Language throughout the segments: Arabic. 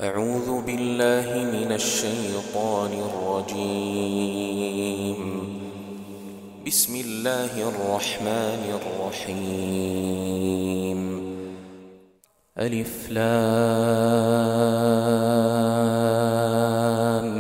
أعوذ بالله من الشيطان الرجيم. بسم الله الرحمن الرحيم. ألف لام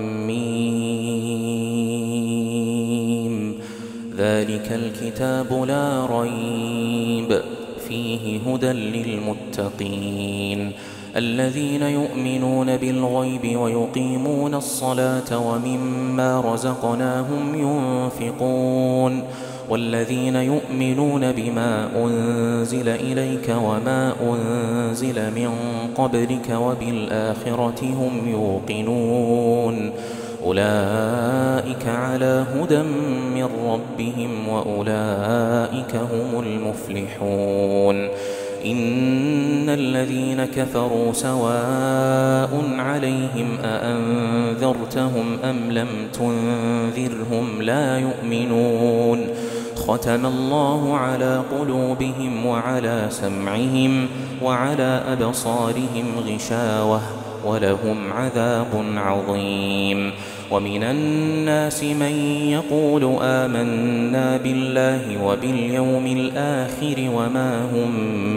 ميم. ذلك الكتاب لا ريب فيه هدى للمتقين الذين يؤمنون بالغيب ويقيمون الصلاة ومما رزقناهم ينفقون والذين يؤمنون بما أنزل إليك وما أنزل من قبلك وبالآخرة هم يوقنون أولئك على هدى من ربهم وأولئك هم المفلحون. إن الذين كفروا سواء عليهم أأنذرتهم أم لم تنذرهم لا يؤمنون. ختم الله على قلوبهم وعلى سمعهم وعلى أبصارهم غشاوة ولهم عذاب عظيم. ومن الناس من يقول آمنا بالله وباليوم الآخر وما هم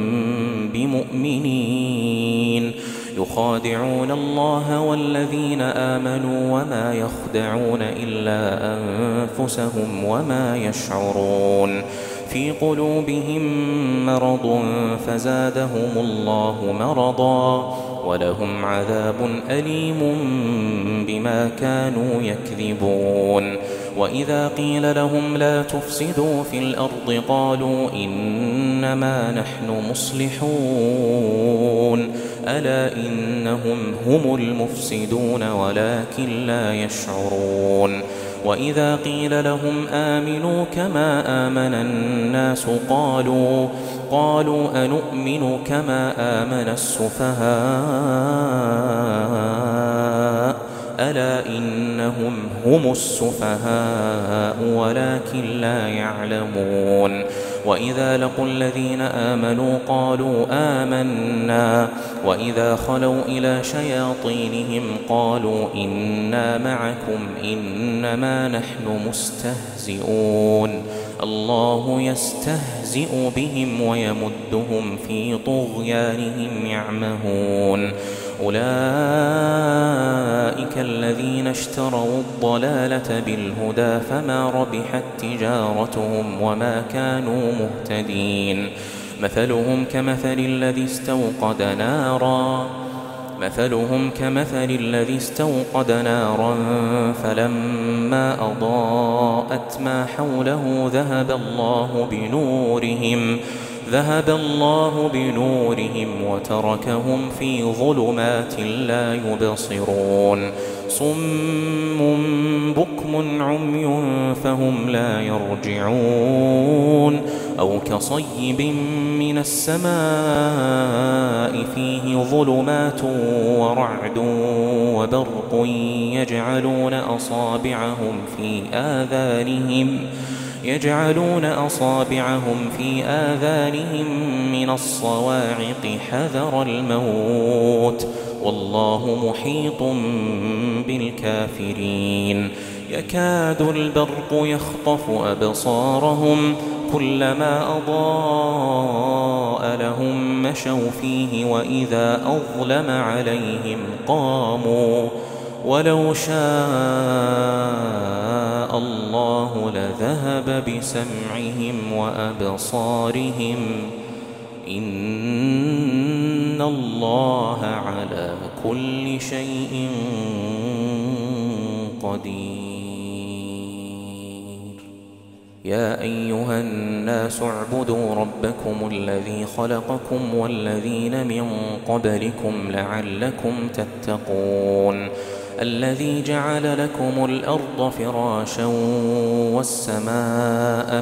بمؤمنين يخادعون الله والذين آمنوا وما يخدعون إلا أنفسهم وما يشعرون. في قلوبهم مرض فزادهم الله مرضا ولهم عذاب أليم بما كانوا يكذبون. وإذا قيل لهم لا تفسدوا في الأرض قالوا إنما نحن مصلحون ألا إنهم هم المفسدون ولكن لا يشعرون. وإذا قيل لهم آمنوا كما آمن الناس قالوا أنؤمن كما آمن السفهاء ألا إنهم هم السفهاء ولكن لا يعلمون. وإذا لقوا الذين آمنوا قالوا آمنا وإذا خلوا إلى شياطينهم قالوا إنا معكم إنما نحن مستهزئون. الله يستهزئ بهم ويمدهم في طغيانهم يعمهون. أولئك الذين اشتروا الضلالة بالهدى فما ربحت تجارتهم وما كانوا مهتدين. مثلهم كمثل الذي استوقد نارا فلما أضاءت ما حوله ذهب الله بنورهم وتركهم في ظلمات لا يبصرون. صم بكم عمي فهم لا يرجعون. أو كصيب من السماء فيه ظلمات ورعد وبرق يجعلون أصابعهم في آذانهم من الصواعق حذر الموت والله محيط بالكافرين. يكاد البرق يخطف أبصارهم كلما أضاء لهم مشوا فيه وإذا أظلم عليهم قاموا ولو شاء الله لذهب بسمعهم وأبصارهم إن الله على كل شيء قدير. يا أيها الناس اعبدوا ربكم الذي خلقكم والذين من قبلكم لعلكم تتقون. الذي جعل لكم الأرض فراشا والسماء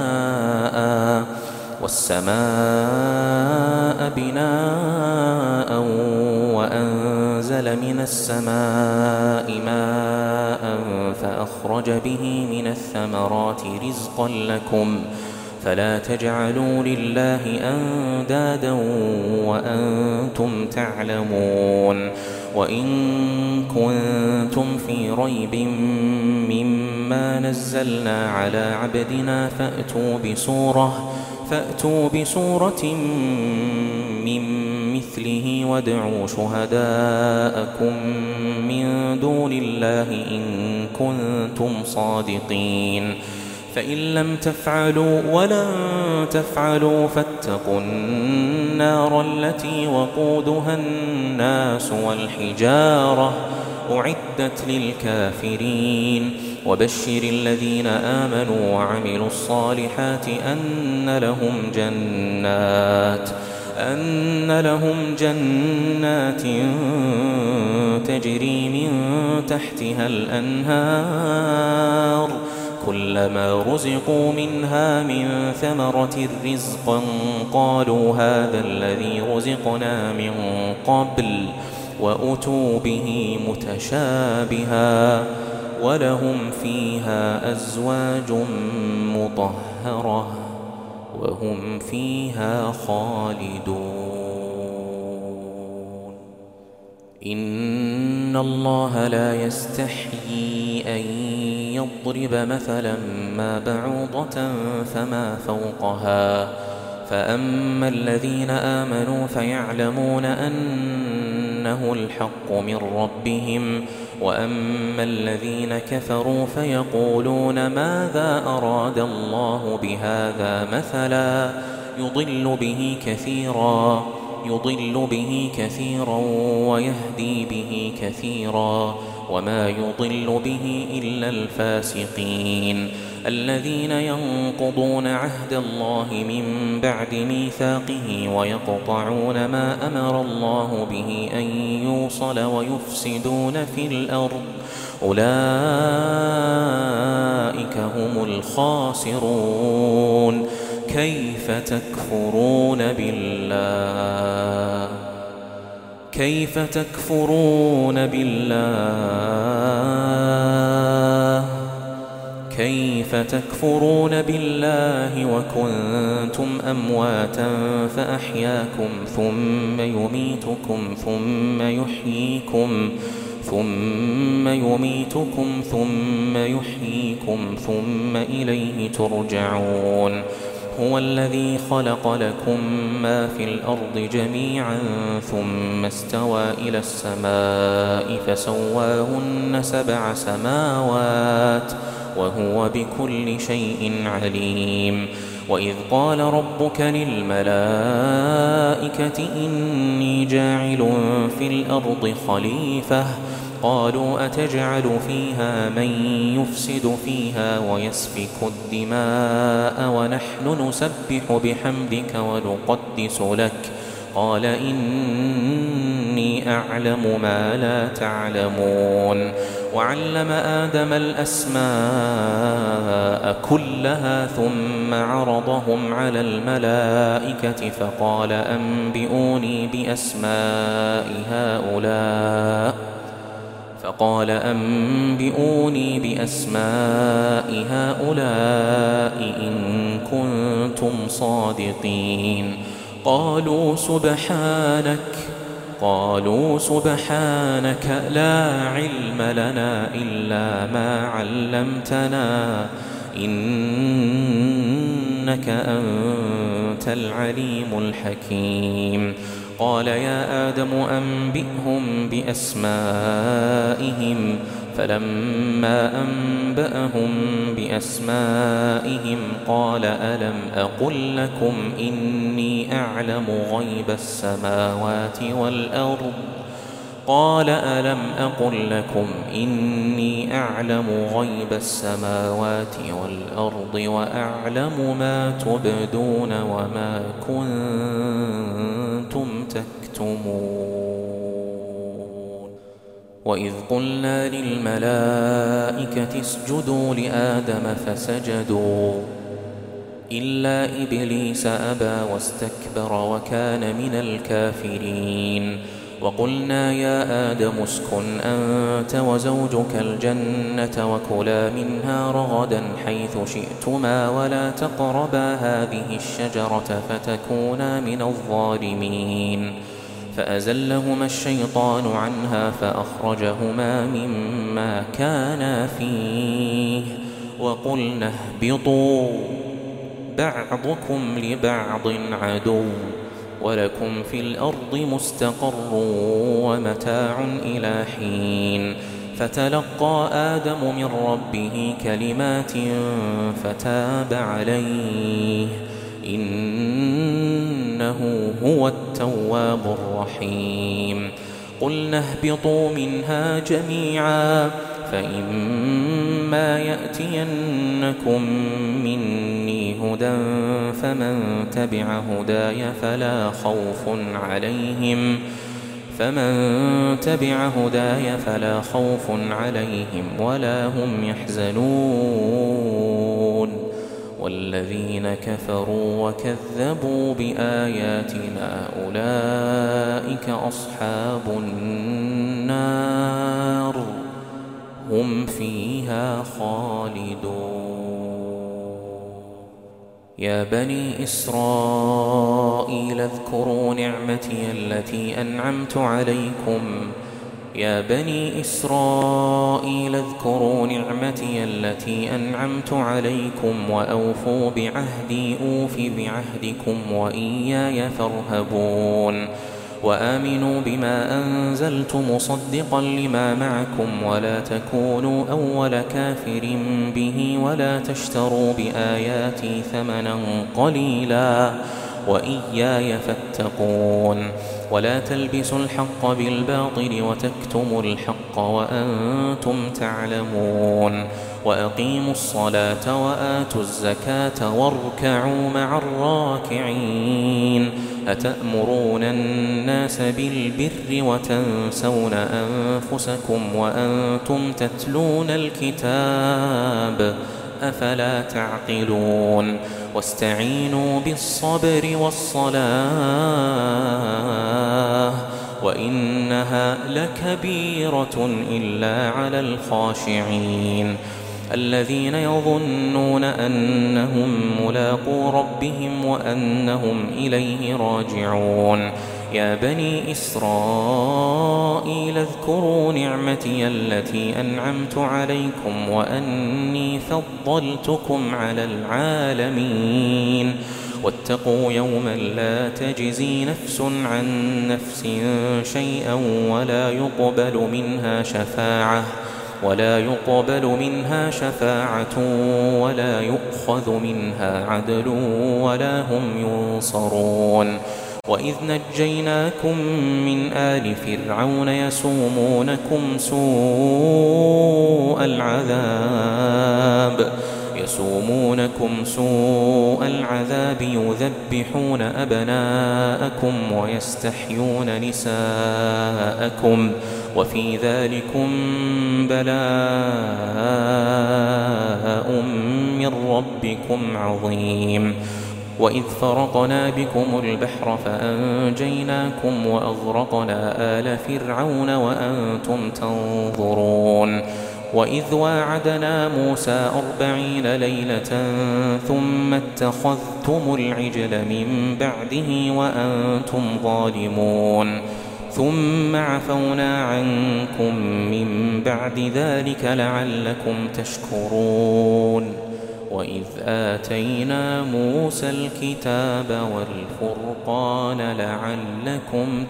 بناء وأنزل من السماء ماء فأخرج به من الثمرات رزقا لكم فلا تجعلوا لله أندادا وأنتم تعلمون وإن كنتم في ريب مما نزلنا على عبدنا فأتوا بسورة من مثله وادعوا شهداءكم من دون الله إن كنتم صادقين فإن لم تفعلوا ولن تفعلوا فاتقوا النار التي وقودها الناس والحجارة أعدت للكافرين وبشر الذين آمنوا وعملوا الصالحات أن لهم جنات تجري من تحتها الأنهار كلما رزقوا منها من ثمرة رزقا قالوا هذا الذي رزقنا من قبل وأتوا به متشابها ولهم فيها أزواج مطهرة وهم فيها خالدون إن الله لا يستحيي أن يضرب مثلا ما بعوضة فما فوقها فأما الذين آمنوا فيعلمون أنه الحق من ربهم وأما الذين كفروا فيقولون ماذا أراد الله بهذا مثلا يضل به كثيرا ويهدي به كثيرا وما يضل به إلا الفاسقين الذين ينقضون عهد الله من بعد ميثاقه ويقطعون ما أمر الله به أن يوصل ويفسدون في الأرض أولئك هم الخاسرون كيف تكفرون بالله وكنتم أمواتا فأحياكم ثم يميتكم ثم يحييكم ثم إليه ترجعون هو الذي خلق لكم ما في الأرض جميعا ثم استوى إلى السماء فسواهن 7 سماوات وهو بكل شيء عليم وإذ قال ربك للملائكة إني جاعل في الأرض خليفة قالوا أتجعل فيها من يفسد فيها ويسفك الدماء ونحن نسبح بحمدك ونقدس لك قال إني أعلم ما لا تعلمون وعلم آدم الأسماء كلها ثم عرضهم على الملائكة فقال أنبئوني بأسماء هؤلاء إن كنتم صادقين قالوا سبحانك لا علم لنا إلا ما علمتنا إنك أنت العليم الحكيم قال يا آدم أنبئهم بأسمائهم فلما أنبأهم بأسمائهم قال ألم أقل لكم إني أعلم غيب السماوات والأرض وأعلم ما تبدون وما كنتم تكتمون وإذ قلنا للملائكة اسجدوا لآدم فسجدوا إلا إبليس أبى واستكبر وكان من الكافرين وقلنا يا آدم اسكن أنت وزوجك الجنة وكلا منها رغدا حيث شئتما ولا تقربا هذه الشجرة فتكونا من الظالمين فأزلهما الشيطان عنها فأخرجهما مما كانا فيه وقلنا اهبطوا بعضكم لبعض عدو ولكم في الأرض مستقر ومتاع إلى حين فتلقى آدم من ربه كلمات فتاب عليه إنه هو التواب الرحيم قلنا اهبطوا منها جميعا فإما يأتينكم مني هدى فمن تبع هداي فلا خوف عليهم ولا هم يحزنون والذين كفروا وكذبوا بآياتنا أولئك أصحاب النار هم فيها خالدون يا بني إسرائيل اذكروا نعمتي التي أنعمت عليكم وأوفوا بعهدي أوف بعهدكم وإياي فارهبون وآمنوا بما أنزلت مصدقا لما معكم ولا تكونوا أول كافر به ولا تشتروا بآياتي ثمنا قليلا وإياي فاتقون ولا تلبسوا الحق بالباطل وتكتموا الحق وأنتم تعلمون وأقيموا الصلاة وآتوا الزكاة واركعوا مع الراكعين أتأمرون الناس بالبر وتنسون أنفسكم وأنتم تتلون الكتاب أفلا تعقلون واستعينوا بالصبر والصلاة وإنها لكبيرة إلا على الخاشعين الذين يظنون أنهم ملاقو ربهم وأنهم إليه راجعون يا بني إسرائيل اذكروا نعمتي التي أنعمت عليكم وأني فضلتكم على العالمين واتقوا يوما لا تجزي نفس عن نفس شيئا ولا يقبل منها شفاعة ولا يؤخذ منها عدل ولا هم ينصرون وإذ نجيناكم من آل فرعون يسومونكم سوء العذاب يذبحون أبناءكم ويستحيون نساءكم وفي ذلكم بلاء من ربكم عظيم وإذ فرقنا بكم البحر فأنجيناكم وأغرقنا آل فرعون وأنتم تنظرون وإذ واعدنا موسى 40 ليلة ثم اتخذتم العجل من بعده وأنتم ظالمون ثم عفونا عنكم من بعد ذلك لعلكم تشكرون وإذ آتينا موسى الكتاب والفرقان لعلكم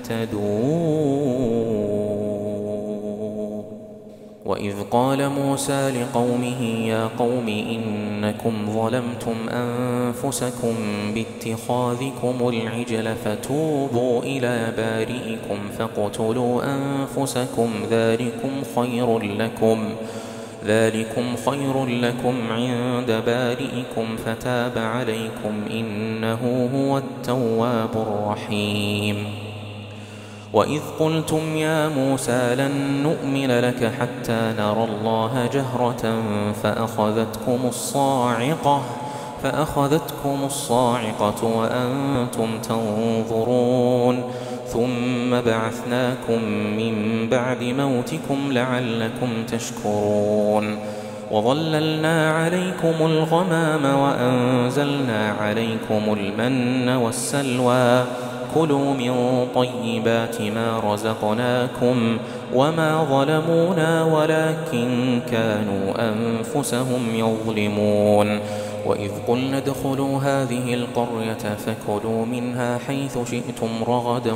تهتدون وإذ قال موسى لقومه يا قوم إنكم ظلمتم أنفسكم باتخاذكم العجل فتوبوا إلى بارئكم فاقتلوا أنفسكم ذلكم خير لكم عند بارئكم فتاب عليكم إنه هو التواب الرحيم وإذ قلتم يا موسى لن نؤمن لك حتى نرى الله جهرة فأخذتكم الصاعقة وأنتم تنظرون ثم بعثناكم من بعد موتكم لعلكم تشكرون وظللنا عليكم الغمام وأنزلنا عليكم المن والسلوى كلوا من طيبات ما رزقناكم وما ظلمونا ولكن كانوا أنفسهم يظلمون. وإذ قلنا ادخلوا هذه القرية فكلوا منها حيث شئتم رغدا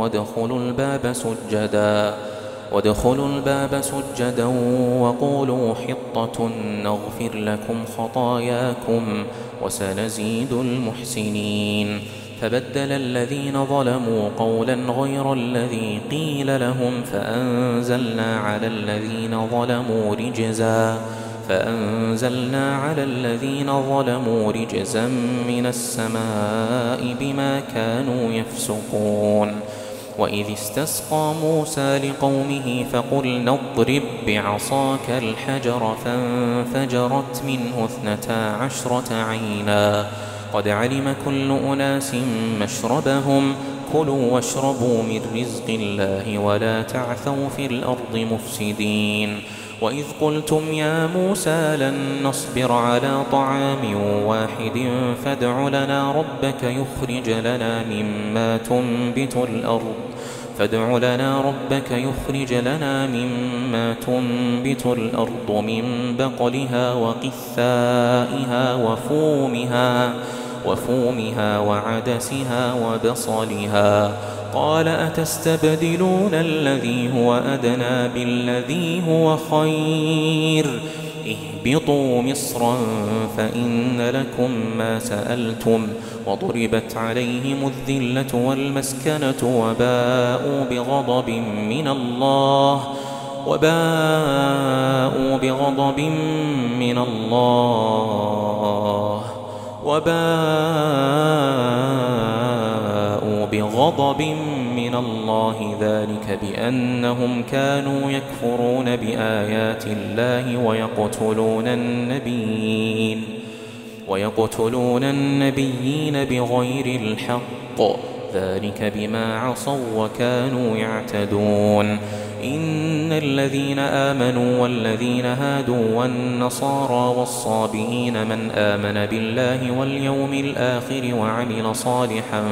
وادخلوا الباب سجدا وقولوا حطة نغفر لكم خطاياكم وسنزيد المحسنين. فبدل الذين ظلموا قولا غير الذي قيل لهم فأنزلنا على الذين ظلموا رجزا من السماء بما كانوا يفسقون. وإذ استسقى موسى لقومه فقلنا اضرب بعصاك الحجر فانفجرت منه 12 عينا قد علم كل أناس مشربهم كلوا واشربوا من رزق الله ولا تعثوا في الأرض مفسدين. وإذ قلتم يا موسى لن نصبر على طعام واحد فادع لنا ربك يخرج لنا مما تنبت الأرض من بقلها وقثائها وفومها وعدسها وبصلها. قال أتستبدلون الذي هو أدنى بالذي هو خير اهبطوا مصرا فإن لكم ما سألتم وضربت عليهم الذلة والمسكنة وباءوا بغضب من الله ذلك بأنهم كانوا يكفرون بآيات الله ويقتلون النبيين بغير الحق ذلك بما عصوا وكانوا يعتدون. إن الذين آمنوا والذين هادوا والنصارى والصابئين من آمن بالله واليوم الآخر وعمل صالحا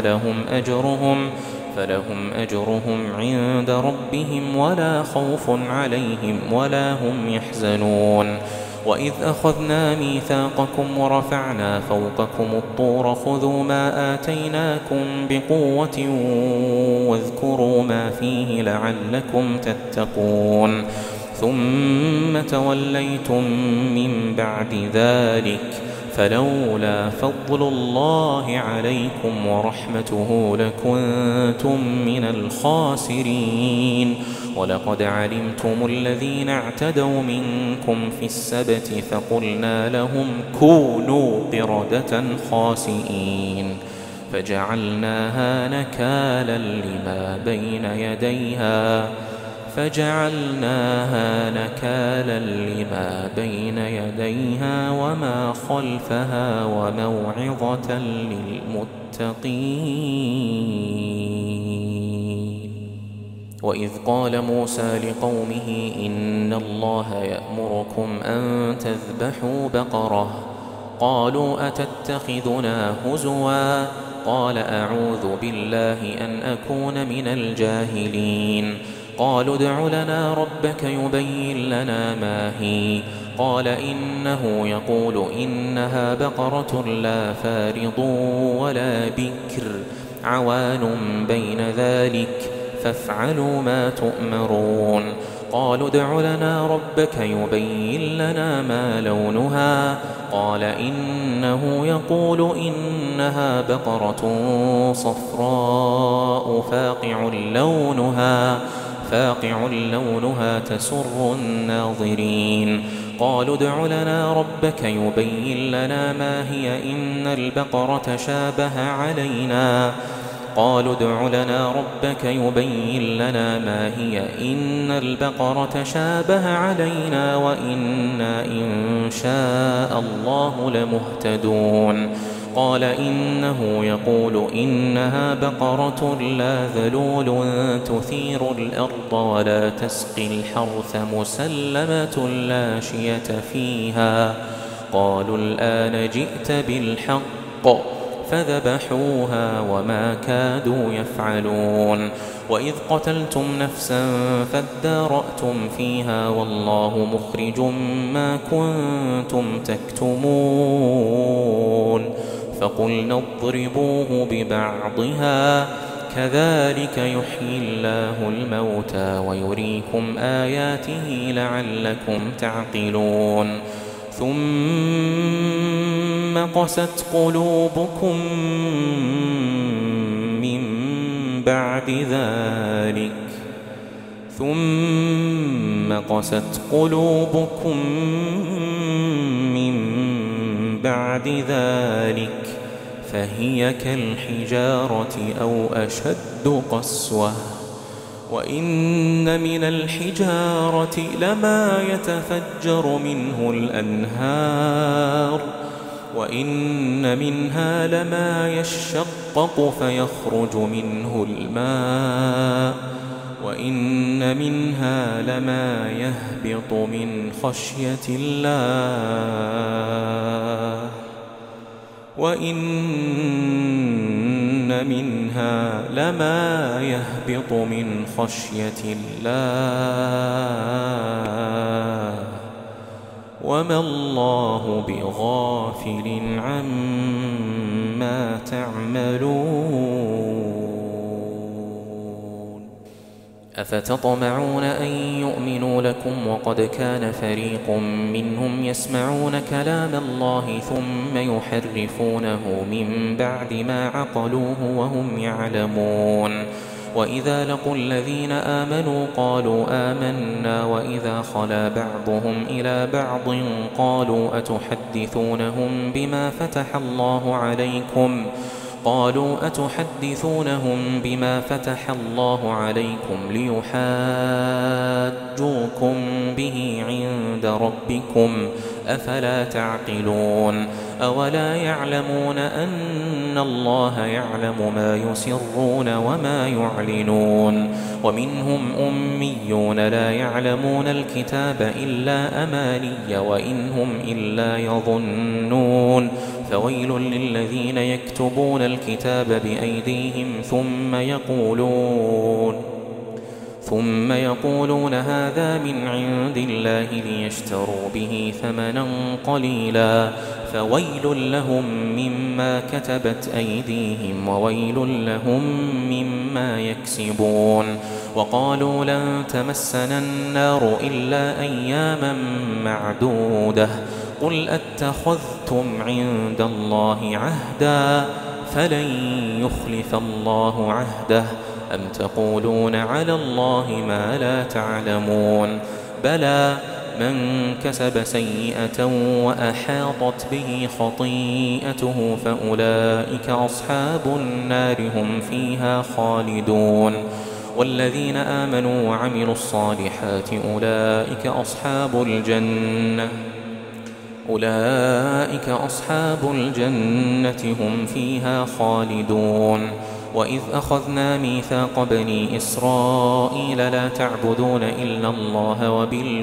فلهم أجرهم عند ربهم ولا خوف عليهم ولا هم يحزنون. وإذ أخذنا ميثاقكم ورفعنا فوقكم الطور خذوا ما آتيناكم بقوة واذكروا ما فيه لعلكم تتقون ثم توليتم من بعد ذلك فلولا فضل الله عليكم ورحمته لكنتم من الخاسرين. ولقد علمتم الذين اعتدوا منكم في السبت فقلنا لهم كونوا قردة خاسئين فجعلناها نكالا لما بين يديها وما خلفها وموعظة للمتقين. وإذ قال موسى لقومه إن الله يأمركم أن تذبحوا بقرة قالوا أتتخذنا هزوا قال أعوذ بالله أن أكون من الجاهلين. قالوا ادع لنا ربك يبين لنا ما هي قال إنه يقول إنها بقرة لا فارض ولا بكر عوان بين ذلك فافعلوا ما تؤمرون. قالوا ادع لنا ربك يبين لنا ما لونها قال إنه يقول إنها بقرة صفراء فاقع لونها تسر الناظرين. قالوا ادع لنا ربك يبين لنا ما هي إن البقرة شابه علينا قالوا ادع لنا ربك يبين لنا ما هي إن البقرة شابه علينا وإنا إن شاء الله لمهتدون. قال إنه يقول إنها بقرة لا ذلول تثير الأرض ولا تسقي الحرث مسلمة لا شية فيها قالوا الآن جئت بالحق فذبحوها وما كادوا يفعلون. وإذ قتلتم نفسا فادارأتم فيها والله مخرج ما كنتم تكتمون فقلنا اضربوه ببعضها كذلك يحيي الله الموتى ويريكم آياته لعلكم تعقلون. ثم قست قلوبكم من بعد ذلك فهي كالحجارة أو أشد قسوة. وإن من الحجارة لما يتفجر منه الأنهار وإن منها لما يشقق فيخرج منه الماء وإن منها لما يهبط من خشية الله وما الله بغافل عما تعملون. أفتطمعون أن يؤمنوا لكم وقد كان فريق منهم يسمعون كلام الله ثم يحرفونه من بعد ما عقلوه وهم يعلمون. وإذا لقوا الذين آمنوا قالوا آمنا وإذا خلا بعضهم إلى بعض قالوا أتحدثونهم بما فتح الله عليكم ليحاجوكم به عند ربكم أفلا تعقلون. أولا يعلمون أن الله يعلم ما يسرون وما يعلنون. ومنهم أميون لا يعلمون الكتاب إلا أماني وإن هم إلا يظنون. فويل للذين يكتبون الكتاب بأيديهم ثم يقولون هذا من عند الله ليشتروا به ثمنا قليلا فويل لهم مما كتبت أيديهم وويل لهم مما يكسبون. وقالوا لن تمسنا النار إلا أياما معدودة قل أتخذتم عند الله عهدا فلن يخلف الله عهده أم تقولون على الله ما لا تعلمون. بلى من كسب سيئة وأحاطت به خطيئته فأولئك أصحاب النار هم فيها خالدون. والذين آمنوا وعملوا الصالحات أولئك أصحاب الجنة هم فيها خالدون. وإذ أخذنا ميثاق بني إسرائيل لا تعبدون إلا الله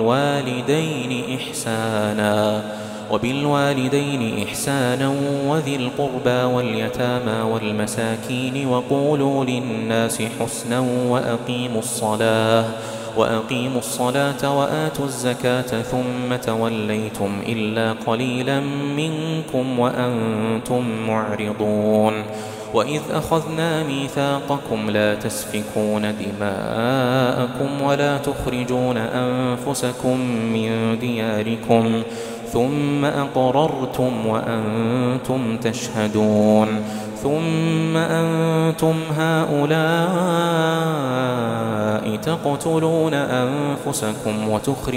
وبالوالدين إحسانا وذي القربى واليتامى والمساكين وقولوا للناس حسنا وأقيموا الصلاة وآتوا الزكاة ثم توليتم إلا قليلا منكم وأنتم معرضون. وإذ أخذنا ميثاقكم لا تسفكون دماءكم ولا تخرجون أنفسكم من دياركم ثم أقررتم وأنتم تشهدون. ثم أنتم هؤلاء تقتلون أنفسكم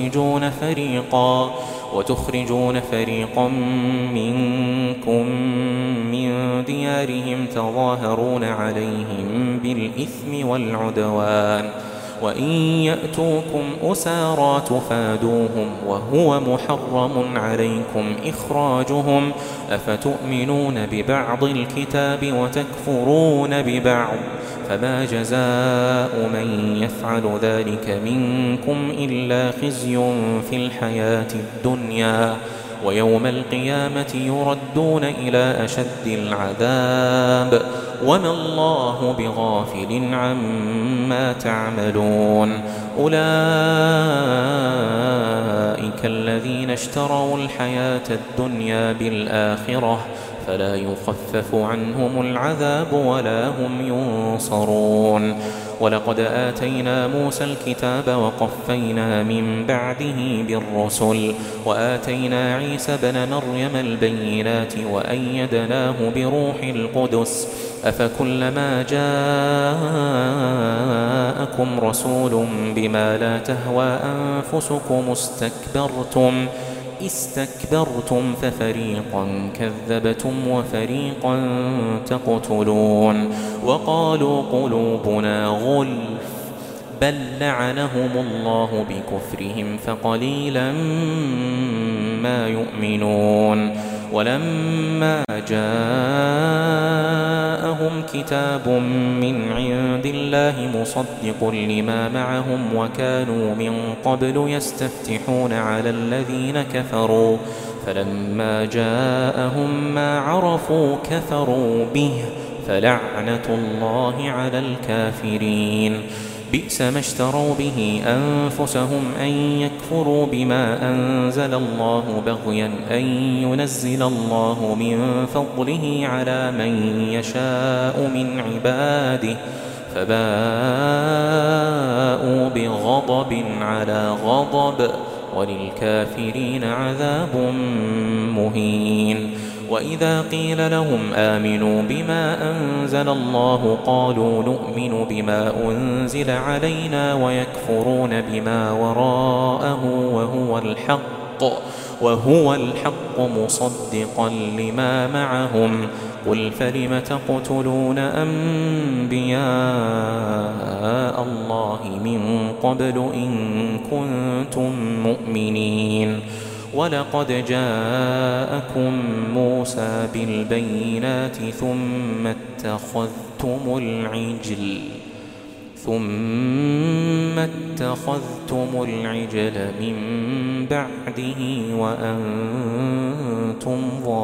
وتخرجون فريقا منكم من ديارهم تظاهرون عليهم بالإثم والعدوان وإن يأتوكم أسارى تفادوهم وهو محرم عليكم إخراجهم أفتؤمنون ببعض الكتاب وتكفرون ببعض فما جزاء من يفعل ذلك منكم إلا خزي في الحياة الدنيا ويوم القيامة يردون إلى أشد العذاب وما الله بغافل عما تعملون أولئك الذين اشتروا الحياة الدنيا بالآخرة فلا يخفف عنهم العذاب ولا هم ينصرون ولقد آتينا موسى الكتاب وقفينا من بعده بالرسل وآتينا عيسى بن مريم البينات وأيدناه بروح القدس أفكلما جاءكم رسول بما لا تهوى أنفسكم استكبرتم ففريقا كذبتم وفريقا تقتلون وقالوا قلوبنا غلف بل لعنهم الله بكفرهم فقليلا ما يؤمنون ولما جاءهم كتاب من عند الله مصدق لما معهم وكانوا من قبل يستفتحون على الذين كفروا فلما جاءهم ما عرفوا كفروا به فلعنة الله على الكافرين بئس ما اشتروا به أنفسهم أن يكفروا بما أنزل الله بغيا أن ينزل الله من فضله على من يشاء من عباده فباءوا بغضب على غضب وللكافرين عذاب مهين وإذا قيل لهم آمنوا بما أنزل الله قالوا نؤمن بما أنزل علينا ويكفرون بما وراءه وهو الحق مصدقا لما معهم قل فلم تقتلون أنبياء الله من قبل إن كنتم مؤمنين ولقد جاءكم موسى بالبينات ثم اتخذتم العجل من بعده وأنتم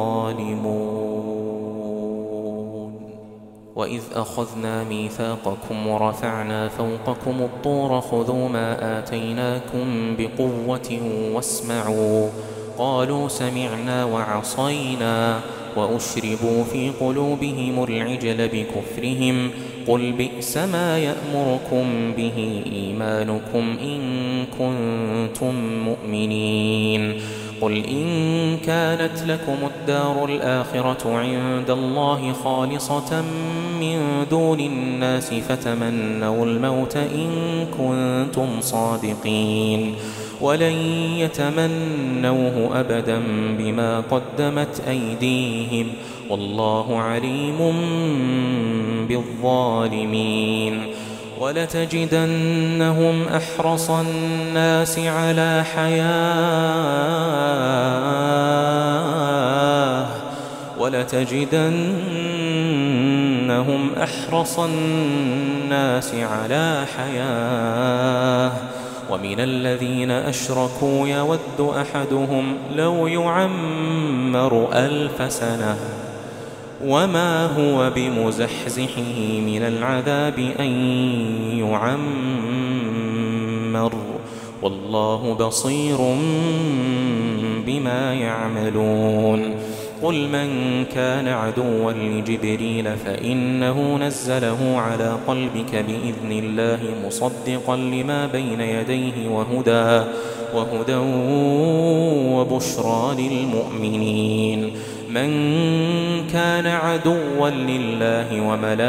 ظالمون وإذ أخذنا ميثاقكم ورفعنا فوقكم الطور خذوا ما آتيناكم بقوة واسمعوا قالوا سمعنا وعصينا وأشربوا في قلوبهم العجل بكفرهم قل بئس ما يأمركم به إيمانكم إن كنتم مؤمنين قل إن كانت لكم الدار الآخرة عند الله خالصة من دون الناس فتمنوا الموت إن كنتم صادقين ولن يتمنوه أبدا بما قدمت أيديهم والله عليم بالظالمين ولتجدنهم أحرص الناس على حياة ومن الذين أشركوا يود أحدهم لو يعمر 1000 سنة وما هو بمزحزحه من العذاب أن يعمر والله بصير بما يعملون قل من كان عدوا لجبريل فإنه نزله على قلبك بإذن الله مصدقا لما بين يديه وهدى وبشرى للمؤمنين من كان عدوا لله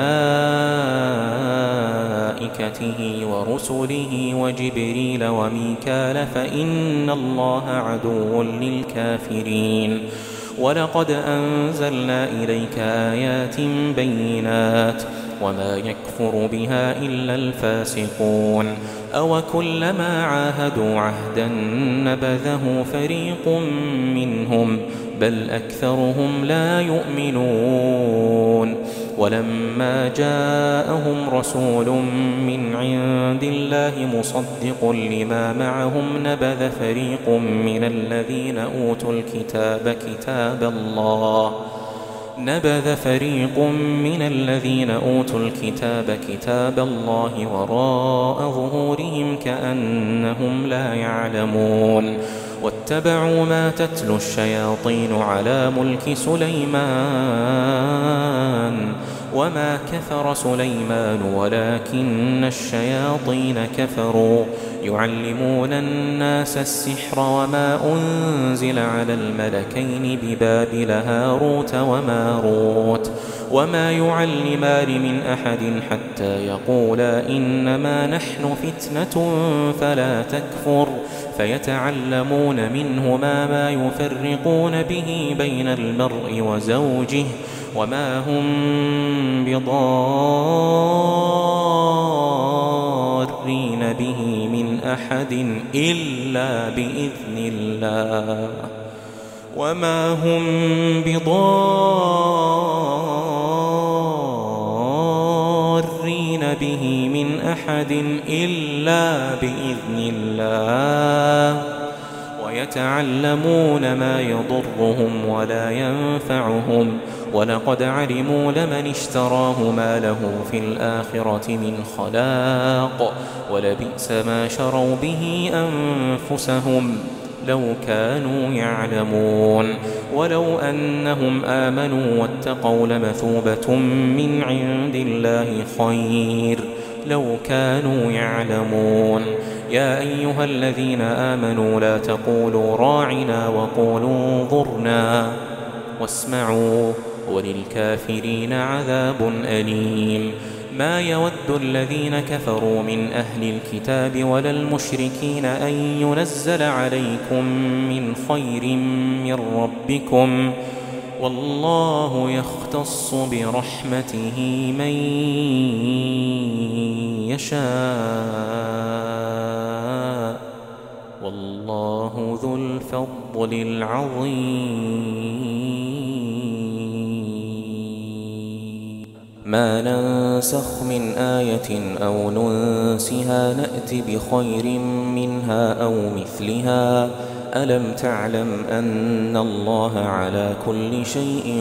وملائكته ورسله وجبريل وميكال فإن الله عدو للكافرين ولقد أنزلنا إليك آيات بينات وما يكفر بها إلا الفاسقون أو كلما عاهدوا عهدا نبذه فريق منهم بل أكثرهم لا يؤمنون ولما جاءهم رسول من عند الله مصدق لما معهم نبذ فريق من الذين أوتوا الكتاب كتاب الله وراء ظهورهم كأنهم لا يعلمون واتبعوا ما تتلو الشياطين على ملك سليمان وما كفر سليمان ولكن الشياطين كفروا يعلمون الناس السحر وما أنزل على الملكين ببابل هاروت وماروت وما يعلمان من أحد حتى يقولا إنما نحن فتنة فلا تكفر فيتعلمون منهما ما يفرقون به بين المرء وزوجه وما هم بضارين به من أحد إلا بإذن الله ويتعلمون ما يضرهم ولا ينفعهم ولقد علموا لمن اشتراه ما له في الآخرة من خلاق ولبئس ما شروا به أنفسهم لو كانوا يعلمون ولو أنهم آمنوا واتقوا لمثوبة من عند الله خير لو كانوا يعلمون يا أيها الذين آمنوا لا تقولوا راعنا وقولوا انظرنا واسمعوا وللكافرين عذاب أليم ما يود الذين كفروا من أهل الكتاب ولا المشركين أن ينزل عليكم من خير من ربكم والله يختص برحمته من يشاء والله ذو الفضل العظيم ما ننسخ من آية أو ننسها نأت بخير منها أو مثلها ألم تعلم أن الله على كل شيء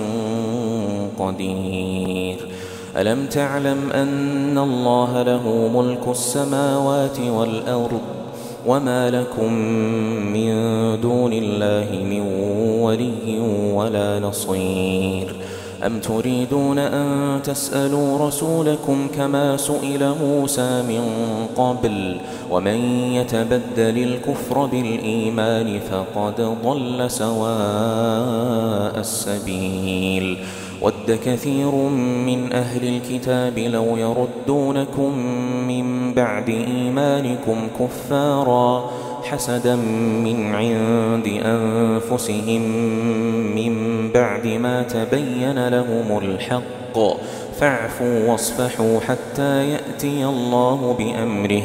قدير ألم تعلم أن الله له ملك السماوات والأرض وما لكم من دون الله من ولي ولا نصير أم تريدون أن تسألوا رسولكم كما سئل موسى من قبل ومن يتبدل الكفر بالإيمان فقد ضل سواء السبيل ود كثير من أهل الكتاب لو يردونكم من بعد إيمانكم كفارا حسدا من عند أنفسهم من بعد ما تبين لهم الحق فاعفوا واصفحوا حتى يأتي الله بأمره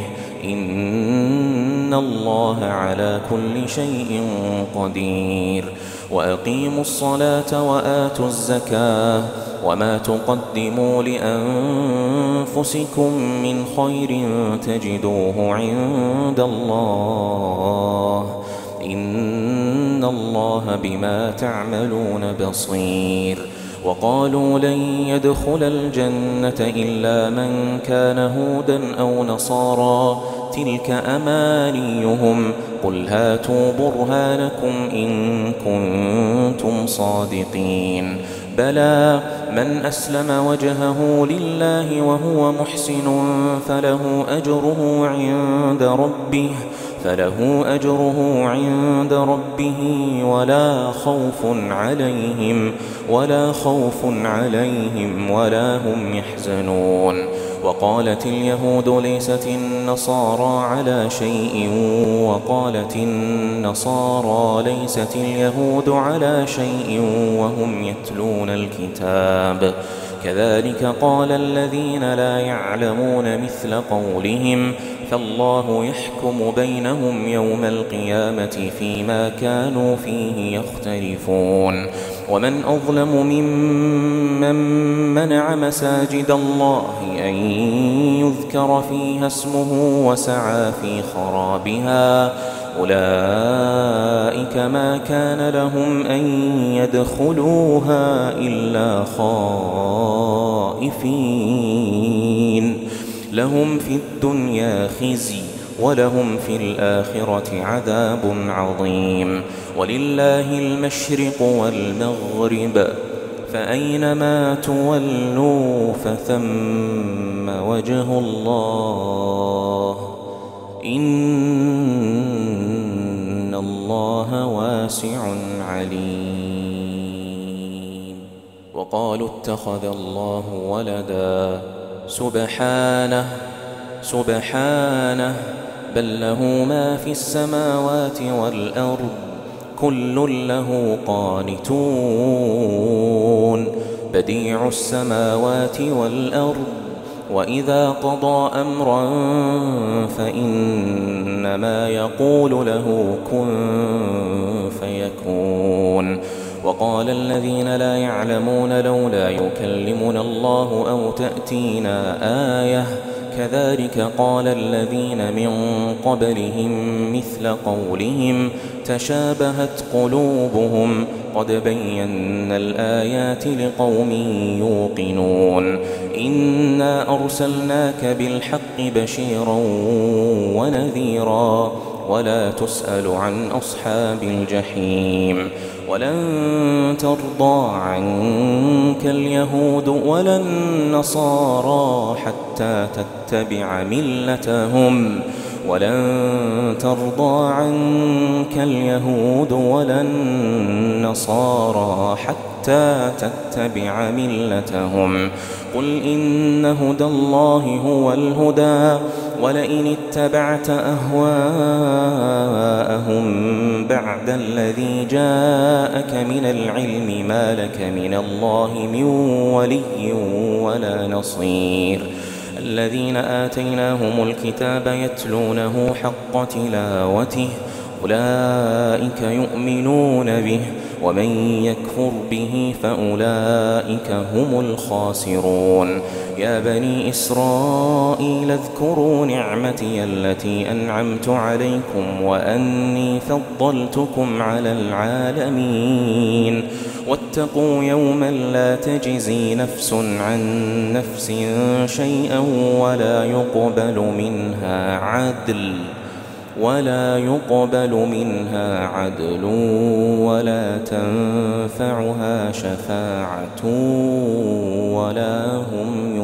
إن الله على كل شيء قدير وأقيموا الصلاة وآتوا الزكاة وما تقدموا لأنفسكم من خير تجدوه عند الله إن الله بما تعملون بصير وقالوا لن يدخل الجنة إلا من كان هودا أو نصارى تلك أمانيهم قل هاتوا برهانكم إن كنتم صادقين بلى من أسلم وجهه لله وهو محسن فله أجره عند ربه ولا خوف عليهم ولا هم يحزنون وقالت اليهود ليست النصارى على شيء وقالت النصارى ليست اليهود على شيء وهم يتلون الكتاب كذلك قال الذين لا يعلمون مثل قولهم فالله يحكم بينهم يوم القيامة فيما كانوا فيه يختلفون ومن أظلم ممن منع مساجد الله أن يذكر فيها اسمه وسعى في خرابها أولئك ما كان لهم أن يدخلوها إلا خائفين لهم في الدنيا خزي ولهم في الآخرة عذاب عظيم ولله المشرق والمغرب فأينما تولوا فثم وجه الله إن الله واسع عليم. وقالوا اتخذ الله ولدا سبحانه بل له ما في السماوات والأرض كل له قانتون بديع السماوات والأرض وإذا قضى أمرا فإنما يقول له كن فيكون. وقال الذين لا يعلمون لولا يكلمنا الله أو تأتينا آية كذلك قال الذين من قبلهم مثل قولهم تشابهت قلوبهم قد بينا الآيات لقوم يوقنون إنا أرسلناك بالحق بشيرا ونذيرا ولا تسأل عن أصحاب الجحيم. ولن ترضى عنك اليهود ولا النصارى حتى تتبع ملتهم ولن ترضى عنك اليهود ولا النصارى حتى تتبع ملتهم قل إن هدى الله هو الهدى ولئن اتبعت أهواءهم بعد الذي جاءك من العلم ما لك من الله من ولي ولا نصير. الذين آتيناهم الكتاب يتلونه حق تلاوته أولئك يؤمنون به ومن يكفر به فأولئك هم الخاسرون. يا بني إسرائيل اذكروا نعمتي التي أنعمت عليكم وأني فضلتكم على العالمين واتقوا يوما لا تجزي نفس عن نفس شيئا ولا يقبل منها عدل ولا تنفعها شفاعة ولا هم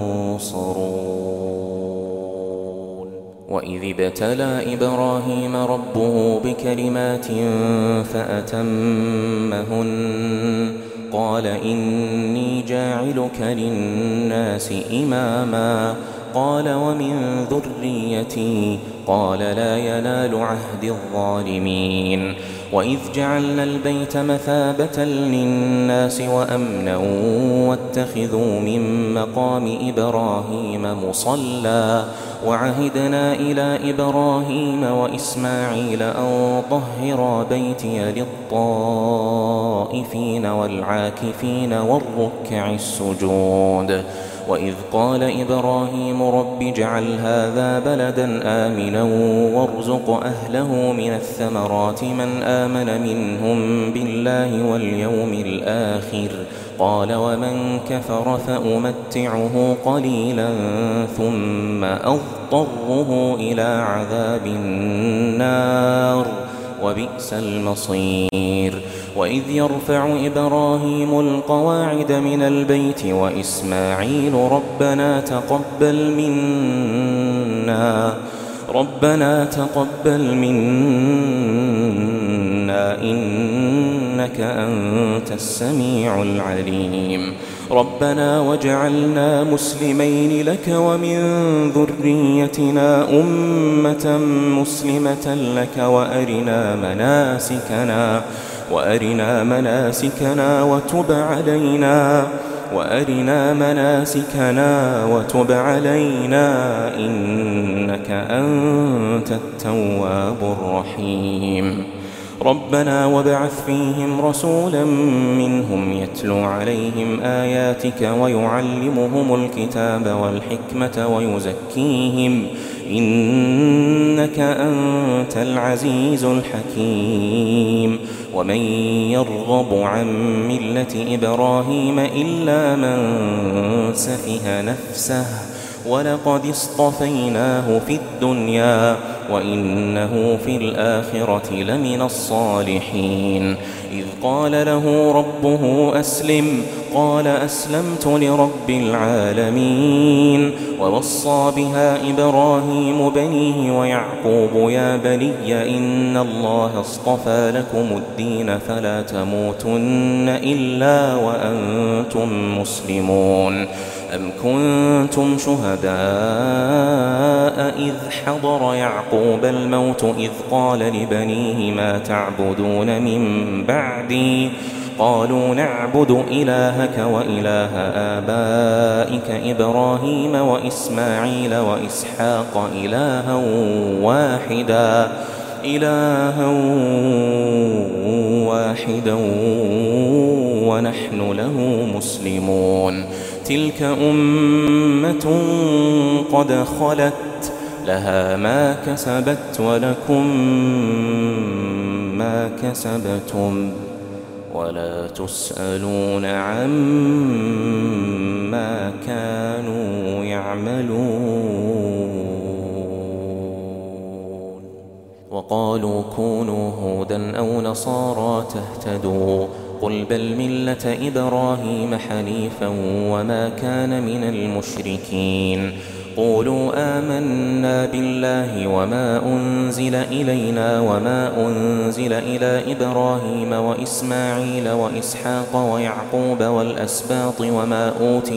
ينصرون. وإذ ابتلى إبراهيم ربه بكلمات فأتمهن قال إني جاعلك للناس إماما قال ومن ذريتي قال لا ينال عهد الظالمين. وإذ جعلنا البيت مثابة للناس وأمنا واتخذوا من مقام إبراهيم مصلى وعهدنا إلى إبراهيم وإسماعيل أن طهرا بيتي للطائفين والعاكفين والركع السجود. وإذ قال إبراهيم رب اجعل هذا بلدا آمنا وارزق أهله من الثمرات من آمن منهم بالله واليوم الآخر قال ومن كفر فأمتعه قليلا ثم أضطره إلى عذاب النار وبئس المصير. وإذ يرفع إبراهيم القواعد من البيت وإسماعيل ربنا تقبل منا إنك أنت السميع العليم. ربنا واجعلنا مسلمين لك ومن ذريتنا أمة مسلمة لك وأرنا مناسكنا وتب علينا إنك أنت التواب الرحيم. ربنا وابعث فيهم رسولا منهم يتلو عليهم آياتك ويعلمهم الكتاب والحكمة ويزكيهم إنك أنت العزيز الحكيم ومن يرغب عن ملة إبراهيم إلا من سفه نفسه ولقد اصطفيناه في الدنيا وإنه في الآخرة لمن الصالحين إذ قال له ربه أسلم قال أسلمت لرب العالمين ووصى بها إبراهيم بنيه ويعقوب يا بني إن الله اصطفى لكم الدين فلا تموتن إلا وأنتم مسلمون أم كنتم شهداء إذ حضر يعقوب الموت إذ قال لبنيه ما تعبدون من بعدي قالوا نعبد إلهك وإله آبائك إبراهيم وإسماعيل وإسحاق إلها واحدا ونحن له مسلمون تلك أمة قد خلت لها ما كسبت ولكم ما كسبتم ولا تسألون عما كانوا يعملون وقالوا كونوا هودا أو نصارى تهتدوا قل بل ملة إبراهيم حنيفا وما كان من المشركين قولوا آمنا بالله وما أنزل إلينا وما أنزل إلى إبراهيم وإسماعيل وإسحاق ويعقوب والأسباط وما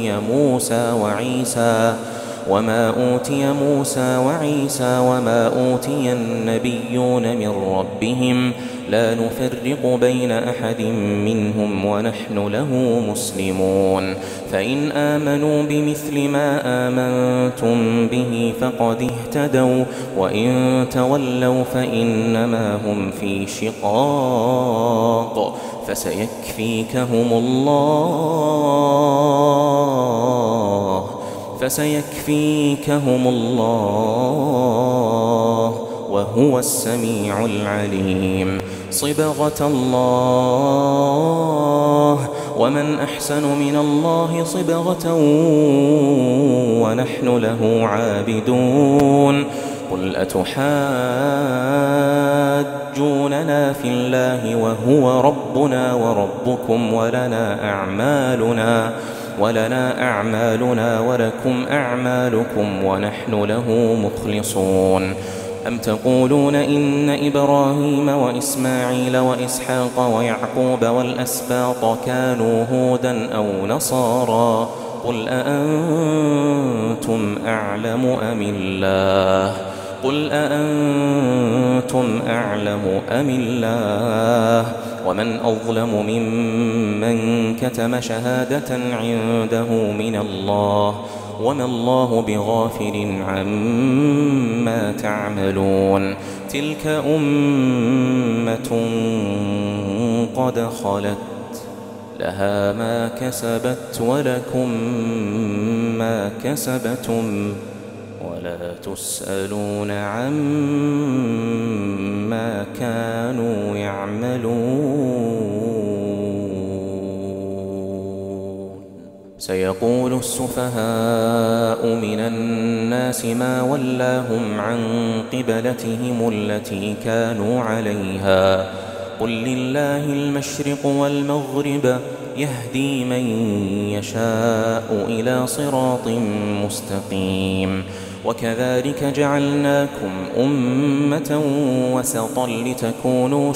أوتي موسى وعيسى وما أوتي النبيون من ربهم لا نفرق بين أحد منهم ونحن له مسلمون فإن آمنوا بمثل ما آمنتم به فقد اهتدوا وإن تولوا فإنما هم في شقاق فسيكفيكهم الله وهو السميع العليم صبغة الله ومن أحسن من الله صبغة ونحن له عابدون قل أتحاجوننا في الله وهو ربنا وربكم ولنا أعمالنا ولكم أعمالكم ونحن له مخلصون أم تقولون إن إبراهيم وإسماعيل وإسحاق ويعقوب والأسباط كانوا هودا أو نصارى قل أأنتم أعلم أم الله ومن أظلم ممن كتم شهادة عنده من الله وما الله بغافل عما تعملون تلك أمة قد خلت لها ما كسبت ولكم ما كسبتم ولا تسألون عما كانوا يعملون سيقول السفهاء من الناس ما ولاهم عن قبلتهم التي كانوا عليها قل لله المشرق والمغرب يهدي من يشاء إلى صراط مستقيم وكذلك جعلناكم أمة وسطا لتكونوا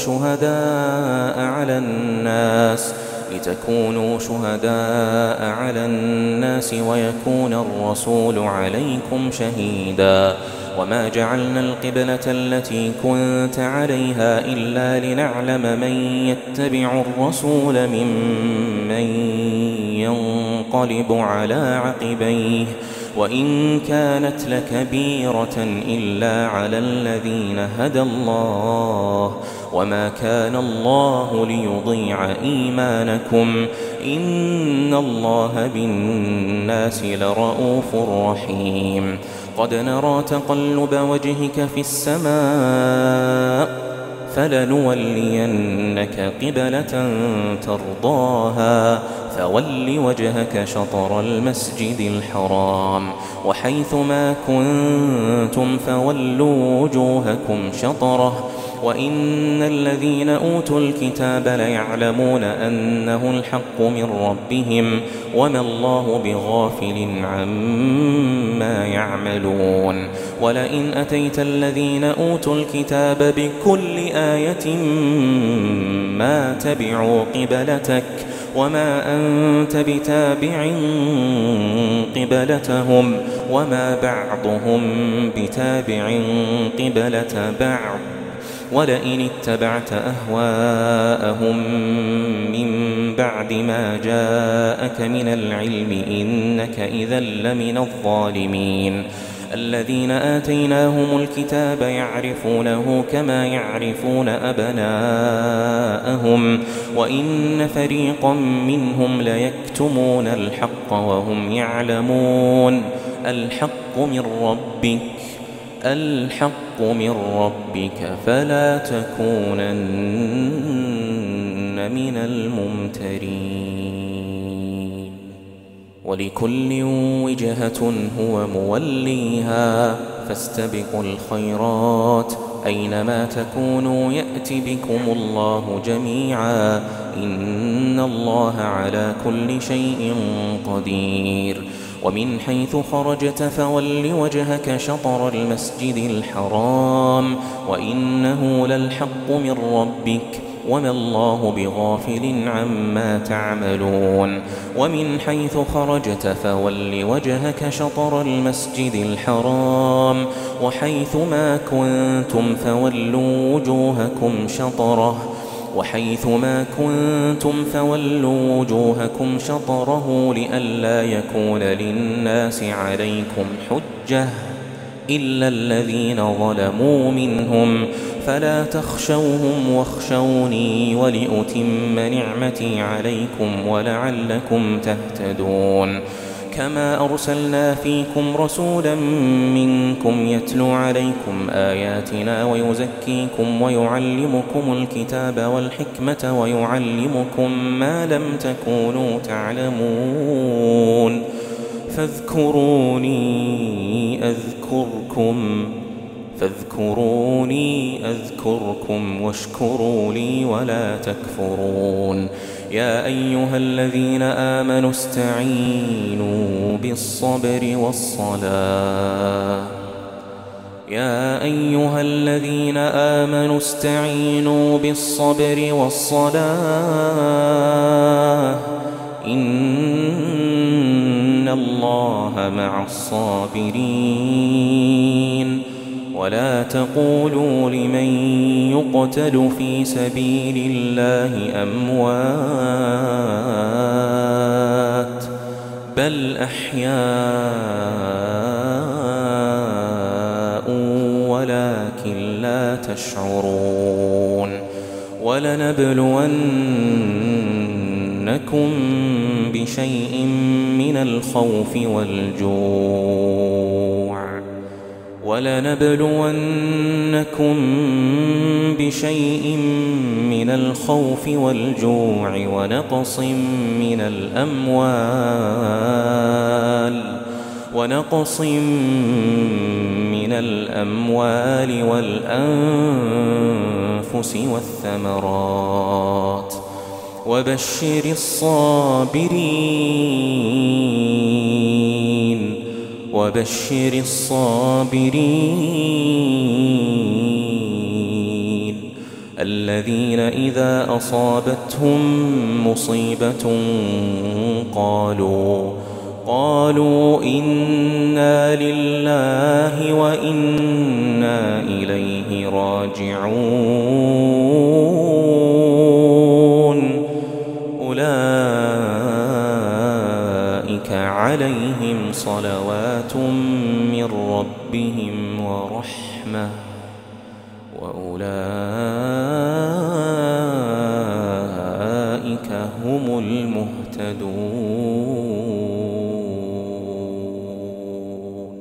شهداء على الناس ويكون الرسول عليكم شهيدا وما جعلنا القبلة التي كنت عليها إلا لنعلم من يتبع الرسول ممن ينقلب على عقبيه وإن كانت لكبيرة إلا على الذين هدى الله وما كان الله ليضيع إيمانكم إن الله بالناس لرءوف رحيم قد نرى تقلب وجهك في السماء فلنولينك قبلة ترضاها فول وجهك شطر المسجد الحرام وحيث ما كنتم فولوا وجوهكم شطره وإن الذين أوتوا الكتاب ليعلمون أنه الحق من ربهم وما الله بغافل عما يعملون ولئن أتيت الذين أوتوا الكتاب بكل آية ما تبعوا قبلتك وما أنت بتابع قبلتهم وما بعضهم بتابع قبلة بعض ولئن اتبعت أهواءهم من بعد ما جاءك من العلم إنك إذا لمن الظالمين الذين آتيناهم الكتاب يعرفونه كما يعرفون أبناءهم وإن فريقا منهم ليكتمون الحق وهم يعلمون الحق من ربك فلا تكونن من الممترين ولكل وجهة هو موليها فاستبقوا الخيرات أينما تكونوا يأت بكم الله جميعا إن الله على كل شيء قدير ومن حيث خرجت فول وجهك شطر المسجد الحرام وإنه للحق من ربك وما الله بغافل عما تعملون ومن حيث خرجت فول وجهك شطر المسجد الحرام وحيث ما كنتم فولوا وجوهكم شطره لئلا يكون للناس عليكم حجة إلا الذين ظلموا منهم فلا تخشوهم واخشوني ولأتم نعمتي عليكم ولعلكم تهتدون كما أرسلنا فيكم رسولا منكم يتلو عليكم آياتنا ويزكيكم ويعلمكم الكتاب والحكمة ويعلمكم ما لم تكونوا تعلمون فاذكروني أذكركم واشكروا لي ولا تكفرون يا أيها الذين آمنوا استعينوا بالصبر والصلاة إن الله مع الصابرين ولا تقولوا لمن يقتل في سبيل الله أموات بل أحياء ولكن لا تشعرون ولنبلونكم بشيء من الخوف والجوع ونقص من الأموال والأنفس والثمرات وبشر الصابرين الذين إذا أصابتهم مصيبة قالوا إنا لله وإنا إليه راجعون أولئك عليهم صلوات من ربهم ورحمة وأولئك هم المهتدون.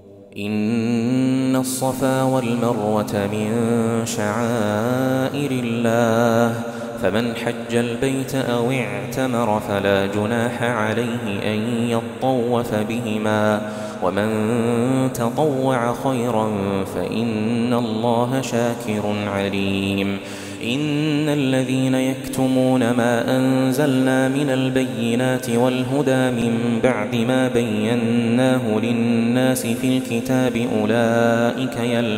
إن الصفا والمروة من شعائر الله فمن حج البيت أو اعتمر فلا جناح عليه أن يطوف بهما ومن تطوع خيرا فإن الله شاكر عليم. إن الذين يكتمون ما أنزلنا من البينات والهدى من بعد ما بيناه للناس في الكتاب أولئك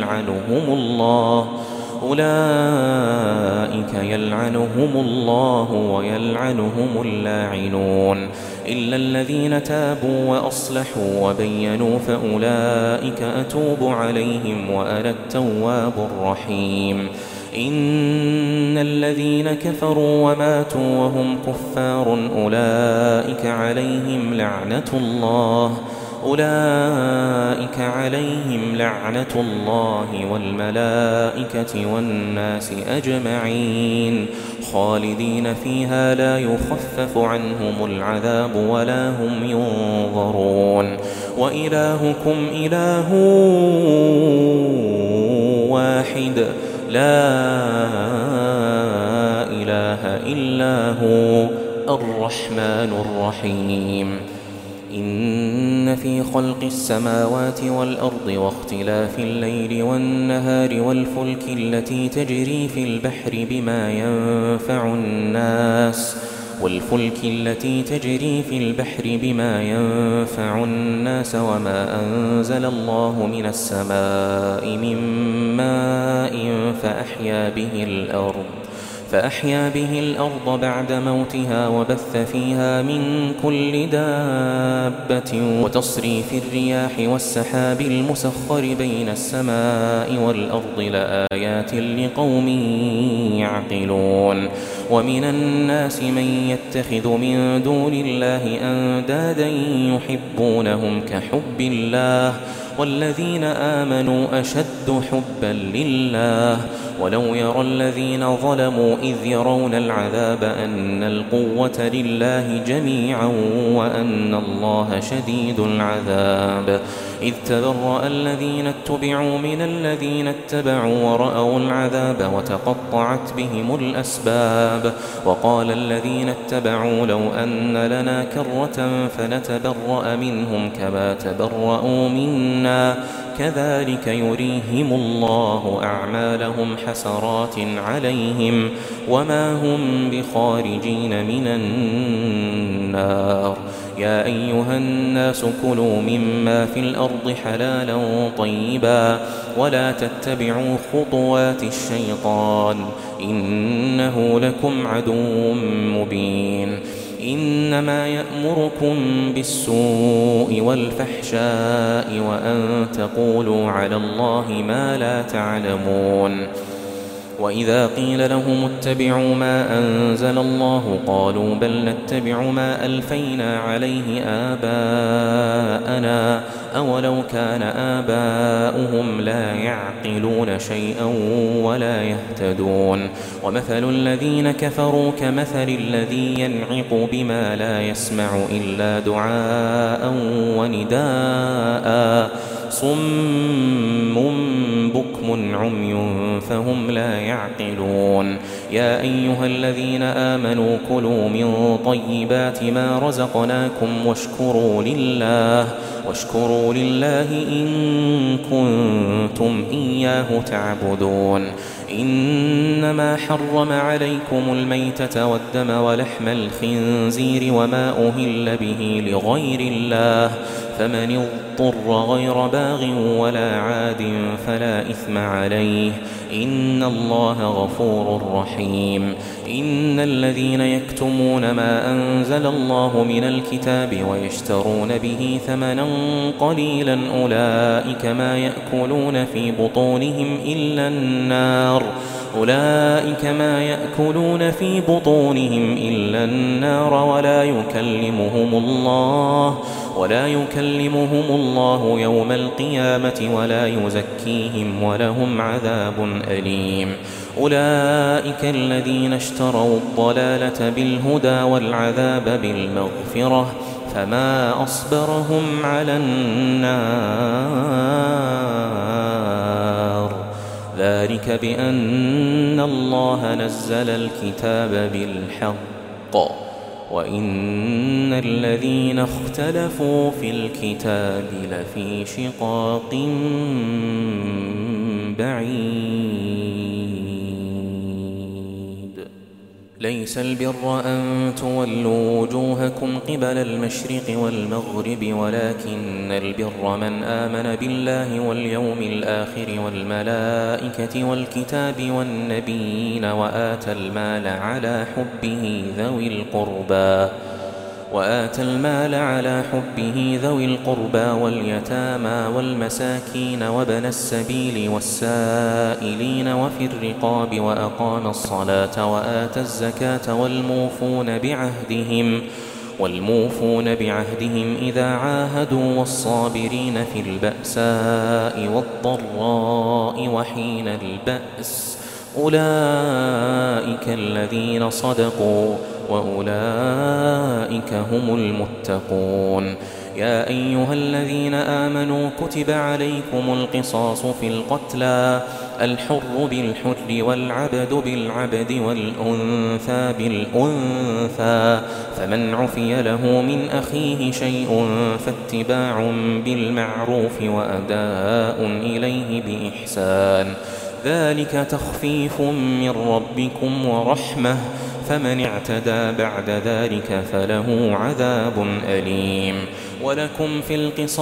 يلعنهم الله ويلعنهم اللاعنون إلا الذين تابوا وأصلحوا وبينوا فأولئك أتوب عليهم وأنا التواب الرحيم. إن الذين كفروا وماتوا وهم كفار أولئك عليهم لعنة الله والملائكة والناس أجمعين خالدين فيها لا يخفف عنهم العذاب ولا هم ينظرون. وإلهكم إله واحد لا إله إلا هو الرحمن الرحيم. إن في خلق السماوات والأرض واختلاف الليل والنهار والفلك التي تجري في البحر بما ينفع الناس وما أنزل الله من السماء من ماء فأحيا به الأرض بعد موتها وبث فيها من كل دابة وتصريف الرياح والسحاب المسخر بين السماء والأرض لآيات لقوم يعقلون. ومن الناس من يتخذ من دون الله أندادا يحبونهم كحب الله والذين آمنوا أشد حبا لله ولو يرى الذين ظلموا إذ يرون العذاب أن القوة لله جميعا وأن الله شديد العذاب. إذ تبرأ الذين اتبعوا من الذين اتبعوا ورأوا العذاب وتقطعت بهم الأسباب. وقال الذين اتبعوا لو أن لنا كرة فنتبرأ منهم كما تبرأوا منا كذلك يريهم الله أعمالهم حسرات عليهم وما هم بخارجين من النار. يا أيها الناس كلوا مما في الأرض حلالا طيبا ولا تتبعوا خطوات الشيطان إنه لكم عدو مبين. إنما يأمركم بالسوء والفحشاء وأن تقولوا على الله ما لا تعلمون. وإذا قيل لهم اتبعوا ما أنزل الله قالوا بل نتبع ما ألفينا عليه آباءنا أولو كان آباؤهم لا يعقلون شيئا ولا يهتدون. ومثل الذين كفروا كمثل الذي ينعق بما لا يسمع إلا دعاء ونداء صم بكم عمي فهم لا يعقلون. يا أيها الذين آمنوا كلوا من طيبات ما رزقناكم واشكروا لله إن كنتم إياه تعبدون. إنما حرم عليكم الميتة والدم ولحم الخنزير وما أهل به لغير الله فمن اضطر غير باغ ولا عاد فلا إثم عليه إن الله غفور رحيم. إن الذين يكتمون ما أنزل الله من الكتاب ويشترون به ثمنا قليلا أولئك ما يأكلون في بطونهم إلا النار ولا يكلمهم الله يوم القيامة ولا يزكيهم ولهم عذاب أليم. أولئك الذين اشتروا الضلالة بالهدى والعذاب بالمغفرة فما أصبرهم على النار. ذلك بأن الله نزل الكتاب بالحق وإن الذين اختلفوا في الكتاب لفي شقاق بعيد. ليس البر أن تولوا وجوهكم قبل المشرق والمغرب ولكن البر من آمن بالله واليوم الآخر والملائكة والكتاب والنبيين وآتى المال على حبه ذوي القربى واليتامى والمساكين وابن السبيل والسائلين وفي الرقاب وأقام الصلاة وآتى الزكاة والموفون بعهدهم إذا عاهدوا والصابرين في البأساء والضراء وحين البأس. أولئك الذين صدقوا وأولئك هم المتقون. يا أيها الذين آمنوا كتب عليكم القصاص في القتلى الحر بالحر والعبد بالعبد والأنثى بالأنثى فمن عفي له من أخيه شيء فاتباع بالمعروف وأداء إليه بإحسان ذلك تخفيف من ربكم ورحمة فمن اعتدى بعد ذلك فله عذاب أليم. ولكم في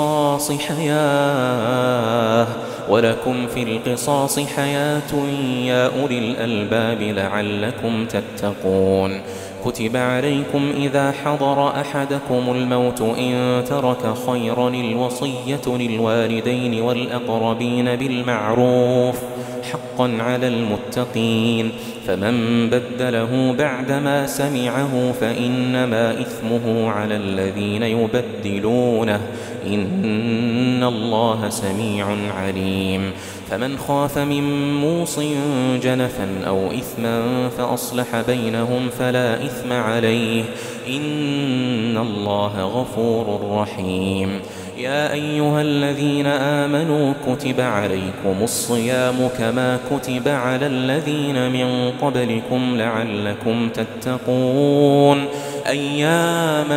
القصاص حياة يا أولي الألباب لعلكم تتقون. كتب عليكم إذا حضر أحدكم الموت إن ترك خيرا الوصية للوالدين والأقربين بالمعروف حقا على المتقين فمن بدله بعدما سمعه فإنما إثمه على الذين يبدلونه إن الله سميع عليم. فمن خاف من موص جنفا أو إثما فأصلح بينهم فلا إثم عليه إن الله غفور رحيم. يا أيها الذين آمنوا كتب عليكم الصيام كما كتب على الذين من قبلكم لعلكم تتقون أياما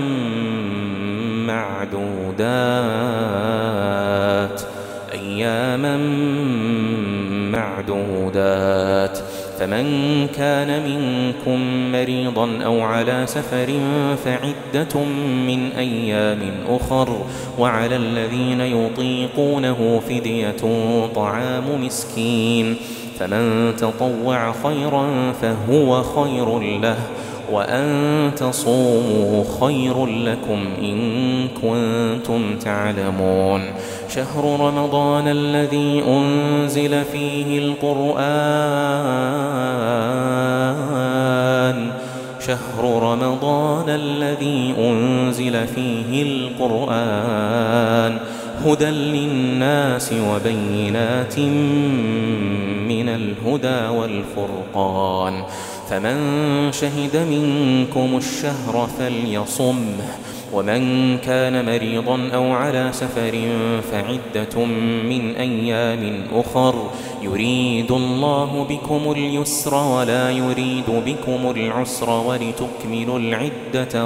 معدودات فمن كان منكم مريضا أو على سفر فعدة من أيام أخر وعلى الذين يطيقونه فدية طعام مسكين فمن تطوع خيرا فهو خير له وأن تصوموا خير لكم إن كنتم تعلمون. شهر رمضان الذي أنزل فيه القرآن هدى للناس وبينات من الهدى والفرقان فمن شهد منكم الشهر فليصمه ومن كان مريضا أو على سفر فعدة من أيام أخر يريد الله بكم اليسر ولا يريد بكم العسر ولتكملوا العدة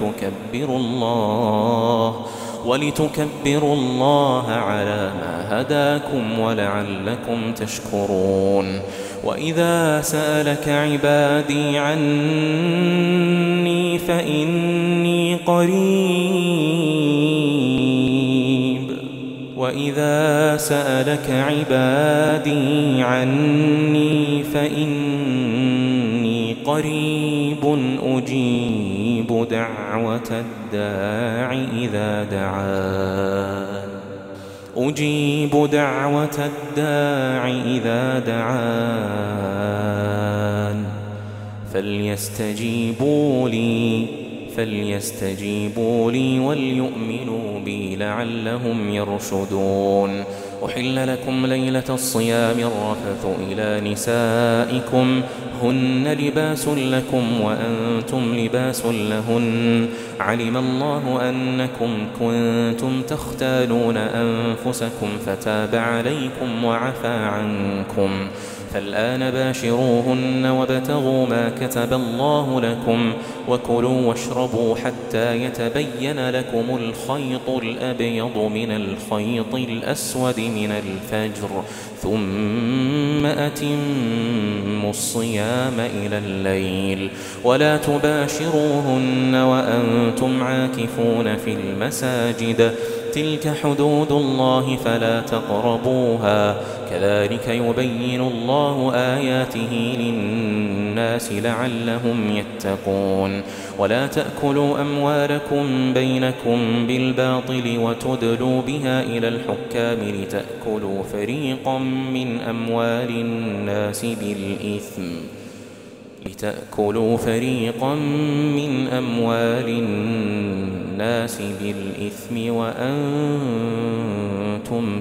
ولتكبروا الله على ما هداكم ولعلكم تشكرون. وإذا سألك عبادي عني فإني قريب أجيب دعوة الداع إذا دعان فليستجيبوا لي فليستجيبوا لي وليؤمنوا بي لعلهم يرشدون. أحل لكم ليلة الصيام الرفث إلى نسائكم هن لباس لكم وأنتم لباس لهن علم الله أنكم كنتم تختالون أنفسكم فتاب عليكم وعفى عنكم فالآن باشروهن وابتغوا ما كتب الله لكم وكلوا واشربوا حتى يتبين لكم الخيط الأبيض من الخيط الأسود من الفجر ثم أتموا الصيام إلى الليل ولا تباشروهن وأنتم عاكفون في المساجد تلك حدود الله فلا تقربوها كذلك يبين الله آياته للناس لعلهم يتقون. ولا تأكلوا أموالكم بينكم بالباطل وتدلوا بها إلى الحكام لتأكلوا فريقا من أموال الناس بالإثم وأنتم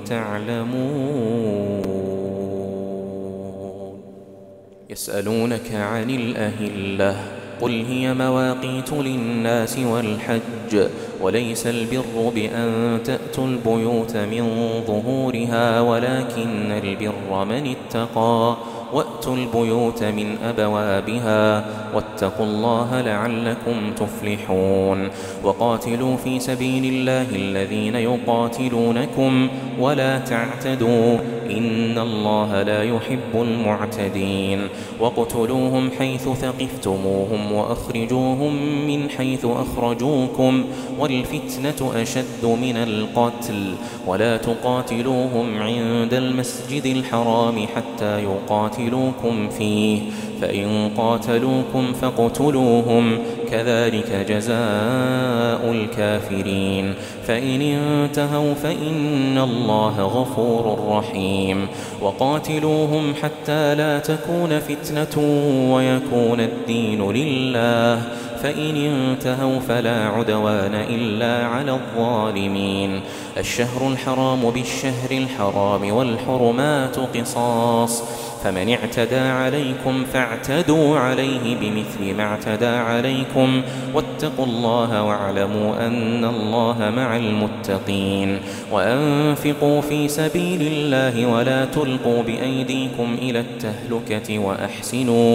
تعلمون. يسألونك عن الأهلة قل هي مواقيت للناس والحج وليس البر بأن تأتوا البيوت من ظهورها ولكن البر من اتقى وأتوا البيوت من أبوابها واتقوا الله لعلكم تفلحون. وقاتلوا في سبيل الله الذين يقاتلونكم ولا تعتدوا إن الله لا يحب المعتدين. واقتلوهم حيث ثقفتموهم وأخرجوهم من حيث أخرجوكم والفتنة أشد من القتل ولا تقاتلوهم عند المسجد الحرام حتى يقاتلوكم فيه فإن قاتلوكم فاقتلوهم كذلك جزاء الكافرين. فإن انتهوا فإن الله غفور رحيم. وقاتلوهم حتى لا تكون فتنة ويكون الدين لله فإن انتهوا فلا عدوان إلا على الظالمين. الشهر الحرام بالشهر الحرام والحرمات قصاص فمن اعتدى عليكم فاعتدوا عليه بمثل ما اعتدى عليكم واتقوا الله واعلموا أن الله مع المتقين. وأنفقوا في سبيل الله ولا تلقوا بأيديكم إلى التهلكة وأحسنوا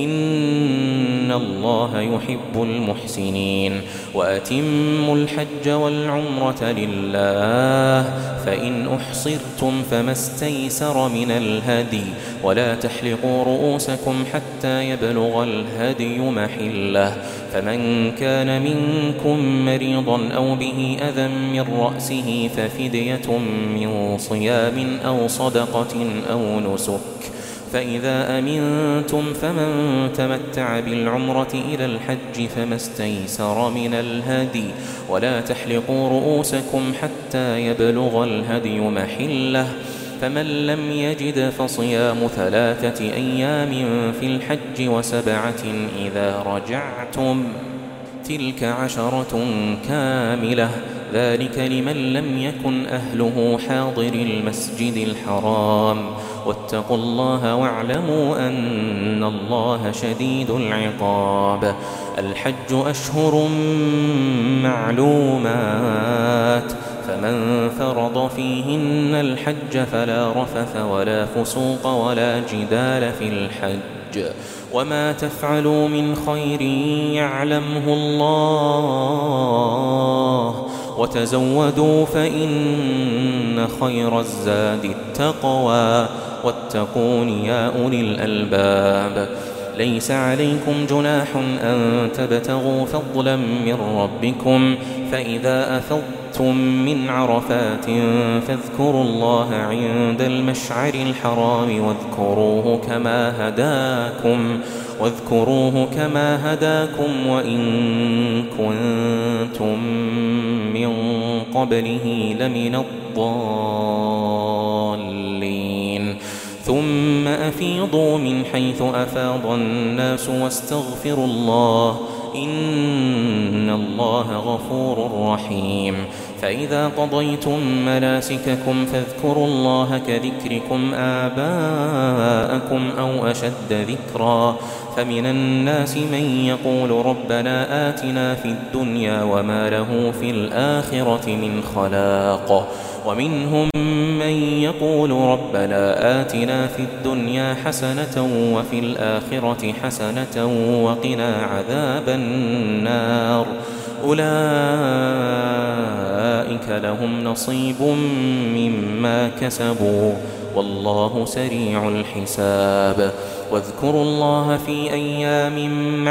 إن الله يحب المحسنين. وأتموا الحج والعمرة لله فإن أحصرتم فما استيسر من الهدي ولا تحلقوا رؤوسكم حتى يبلغ الهدي محله فمن كان منكم مريضا أو به أذى من رأسه ففدية من صيام أو صدقة أو نسك فإذا أمنتم فمن تمتع بالعمرة إلى الحج فما استيسر من الهدي ولا تحلقوا رؤوسكم حتى يبلغ الهدي محله فمن لم يجد فصيام 3 أيام في الحج و7 إذا رجعتم تلك 10 كاملة ذلك لمن لم يكن أهله حاضر المسجد الحرام واتقوا الله واعلموا أن الله شديد العقاب. الحج أشهر معلومات فمن فرض فيهن الحج فلا رفث ولا فسوق ولا جدال في الحج وما تفعلوا من خير يعلمه الله وتزودوا فإن خير الزاد التقوى واتقون يا أولي الألباب. ليس عليكم جناح أن تبتغوا فضلا من ربكم فإذا أفضتم من عرفات فاذكروا الله عند المشعر الحرام واذكروه كما هداكم وإن كنتم من قبله لمن الضالين. ثم أفيضوا من حيث أفاض الناس واستغفروا الله إن الله غفور رحيم. فإذا قضيتم مناسككم فاذكروا الله كذكركم آباءكم أو أشد ذكرا. فمن الناس من يقول ربنا آتنا في الدنيا وما له في الآخرة من خلاق، ومنهم من يقول ربنا آتنا في الدنيا حسنة وفي الآخرة حسنة وقنا عذاب النار. أولئك لهم نصيب مما كسبوا والله سريع الحساب. واذكروا الله في أيام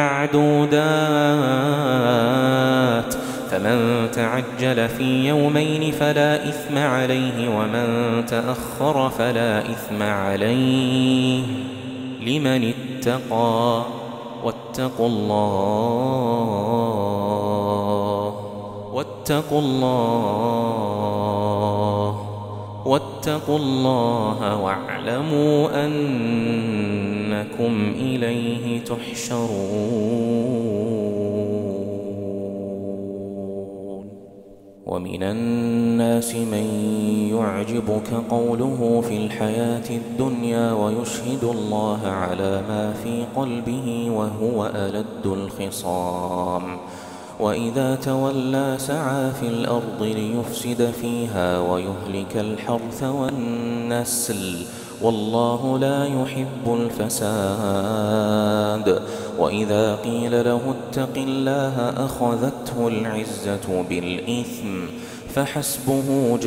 معدودات، فمن تعجل في يومين فلا إثم عليه ومن تأخر فلا إثم عليه لمن اتقى. واتقوا الله واعلموا أنكم إليه تحشرون. ومن الناس من يعجبك قوله في الحياة الدنيا ويشهد الله على ما في قلبه وهو ألد الخصام، وإذا تولى سعى في الأرض ليفسد فيها ويهلك الحرث والنسل والله لا يحب الفساد. وإذا قيل له اتق الله أخذته العزة بالإثم فحسبه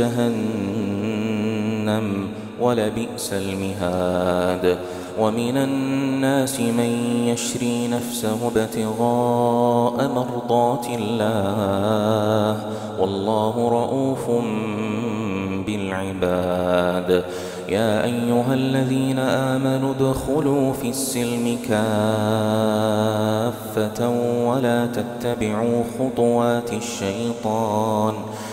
جهنم ولبئس المهاد. ومن الناس من يشري نفسه ابتغاء مرضات الله والله رؤوف بالعباد. يا أيها الذين آمنوا ادخلوا في السلم كافة ولا تتبعوا خطوات الشيطان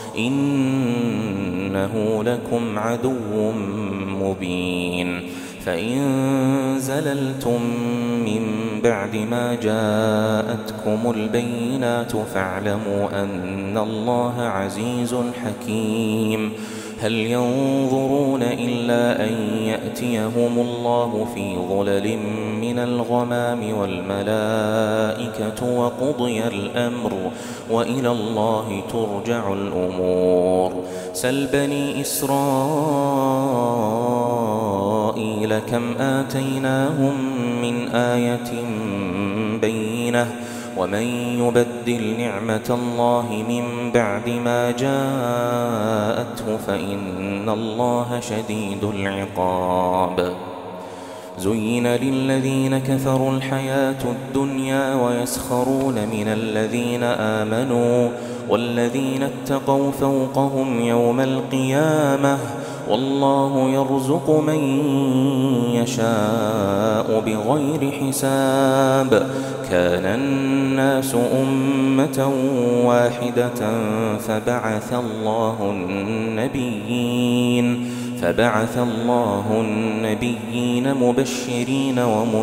إنه لكم عدو مبين. فإن زللتم من بعد ما جاءتكم البينات فاعلموا أن الله عزيز حكيم. هل ينظرون إلا أن يأتيهم الله في ظلل من الغمام والملائكة وقضي الأمر وإلى الله ترجع الأمور. سل بني إسرائيل كم آتيناهم من آية بينة ومن يبدل نعمة الله من بعد ما جاءته فإن الله شديد العقاب. زين للذين كفروا الحياة الدنيا ويسخرون من الذين آمنوا والذين اتقوا فوقهم يوم القيامة والله يرزق من يشاء بغير حساب. كان الناس أمة واحدة فبعث الله النبيين مبشرين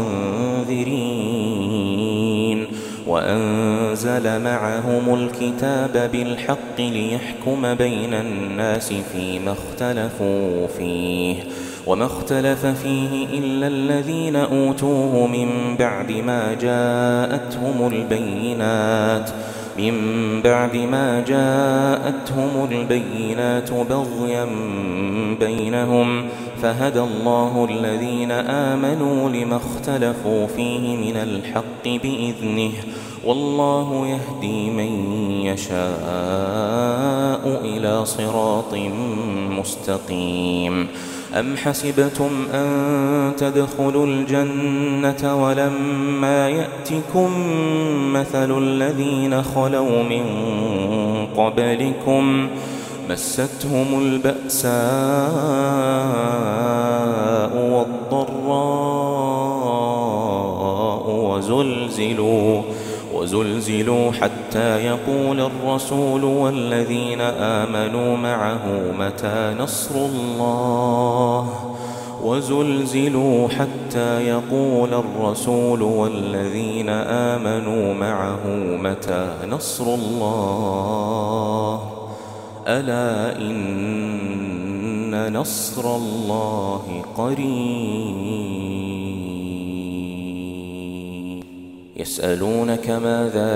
ومنذرين وأنزل معهم الكتاب بالحق ليحكم بين الناس فيما اختلفوا فيه وما اختلف فيه إلا الذين أوتوه من بعد ما جاءتهم البينات بغيا بينهم فهدى الله الذين آمنوا لما اختلفوا فيه من الحق بإذنه والله يهدي من يشاء إلى صراط مستقيم. أم حسبتم أن تدخلوا الجنة ولما يأتكم مثل الذين خلوا من قبلكم مستهم البأساء والضراء وزلزلوا حتى يقول الرسول والذين آمنوا معه متى نصر الله حتى يقول الرسول والذين آمنوا معه متى نصر الله ألا إن نصر الله قريب يسألونك ماذا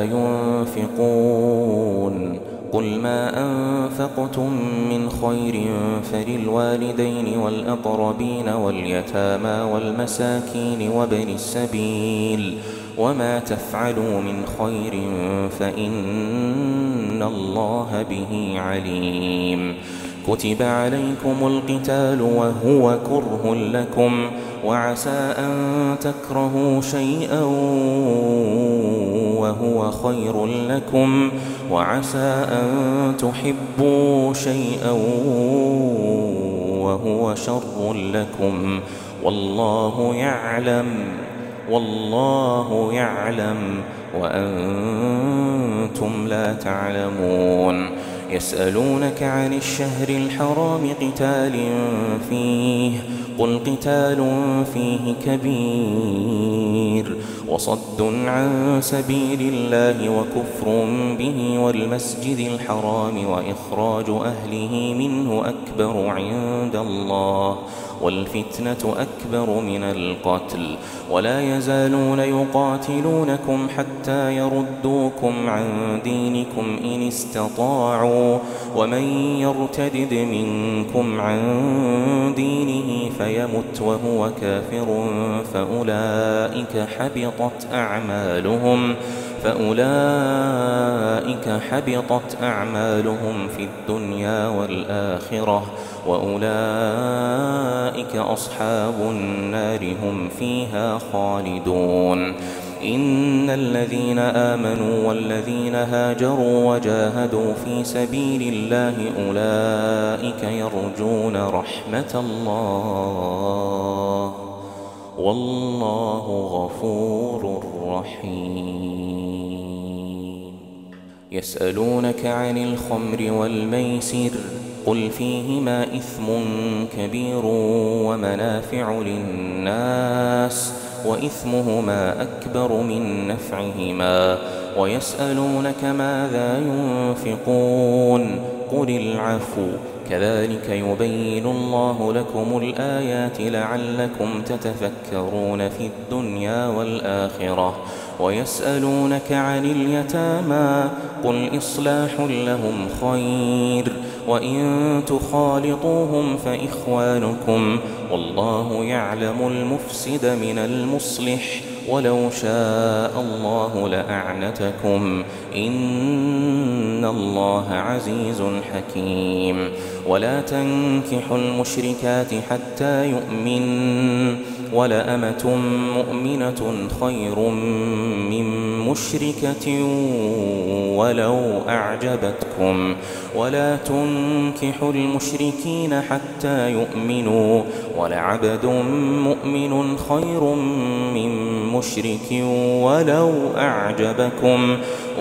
ينفقون قل ما أنفقتم من خير فللوالدين والأقربين واليتامى والمساكين وابن السبيل وما تفعلوا من خير فإن الله به عليم كتب عليكم القتال وهو كره لكم وعسى أن تكرهوا شيئا وهو خير لكم وعسى أن تحبوا شيئا وهو شر لكم والله يعلم وأنتم لا تعلمون يسألونك عن الشهر الحرام قتال فيه قل قتال فيه كبير وصد عن سبيل الله وكفر به والمسجد الحرام وإخراج أهله منه أكبر عند الله والفتنة أكبر من القتل ولا يزالون يقاتلونكم حتى يردوكم عن دينكم إن استطاعوا ومن يرتدد منكم عن دينه فيمت وهو كافر فأولئك حبطت أعمالهم في الدنيا والآخرة وأولئك أصحاب النار هم فيها خالدون إن الذين آمنوا والذين هاجروا وجاهدوا في سبيل الله أولئك يرجون رحمة الله والله غفور رحيم يسألونك عن الخمر والميسر قل فيهما إثم كبير ومنافع للناس وإثمهما أكبر من نفعهما ويسألونك ماذا ينفقون قل العفو كذلك يبين الله لكم الآيات لعلكم تتفكرون في الدنيا والآخرة ويسألونك عن اليتامى قل إصلاح لهم خير وإن تخالطوهم فإخوانكم والله يعلم المفسد من المصلح ولو شاء الله لأعنتكم إن الله عزيز حكيم ولا تنكحوا المشركات حتى يؤمنوا ولأمة مؤمنة خير من مشركة ولو أعجبتكم ولا تنكحوا المشركين حتى يؤمنوا ولعبد مؤمن خير من مشرك ولو أعجبكم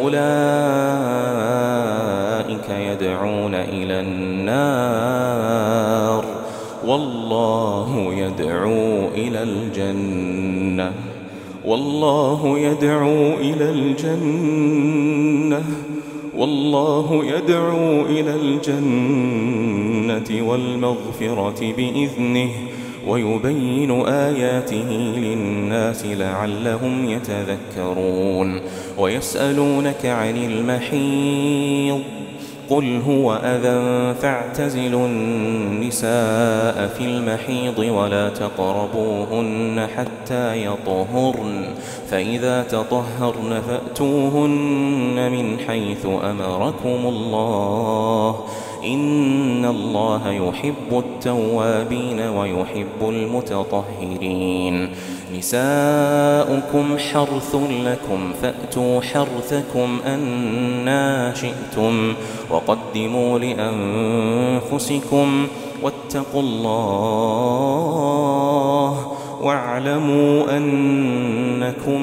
أولئك يدعون إلى النار والله يدعو إلى الجنة والله يدعو إلى الجنة والمغفرة بإذنه ويبين آياته للناس لعلهم يتذكرون ويسألونك عن المحيض قل هو أذى فاعتزلوا النساء في المحيض ولا تقربوهن حتى يطهرن فإذا تطهرن فأتوهن من حيث أمركم الله إن الله يحب التوابين ويحب المتطهرين نساؤكم حرث لكم فأتوا حرثكم أنى شئتم وقدموا لأنفسكم واتقوا الله واعلموا أنكم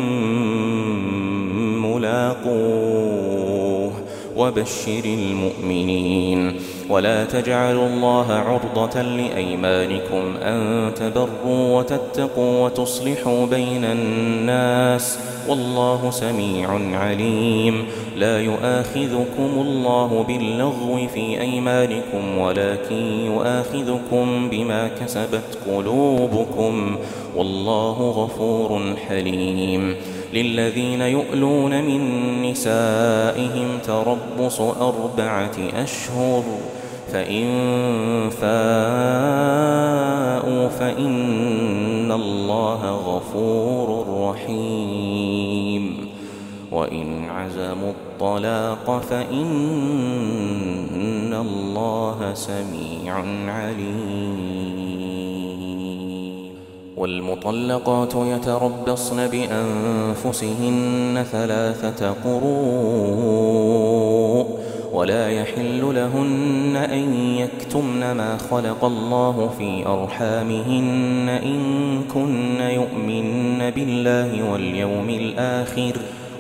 ملاقوه وبشر المؤمنين ولا تجعلوا الله عرضة لأيمانكم أن تبروا وتتقوا وتصلحوا بين الناس والله سميع عليم. لا يؤاخذكم الله باللغو في أيمانكم ولكن يؤاخذكم بما كسبت قلوبكم والله غفور حليم. للذين يؤلون من نسائهم تربص 4 أشهر فإن فاءوا فإن الله غفور رحيم. وإن عزموا الطلاق فإن الله سميع عليم. والمطلقات يتربصن بأنفسهن 3 قروء ولا يحل لهن أن يكتمن ما خلق الله في أرحامهن إن كن يؤمن بالله واليوم الآخر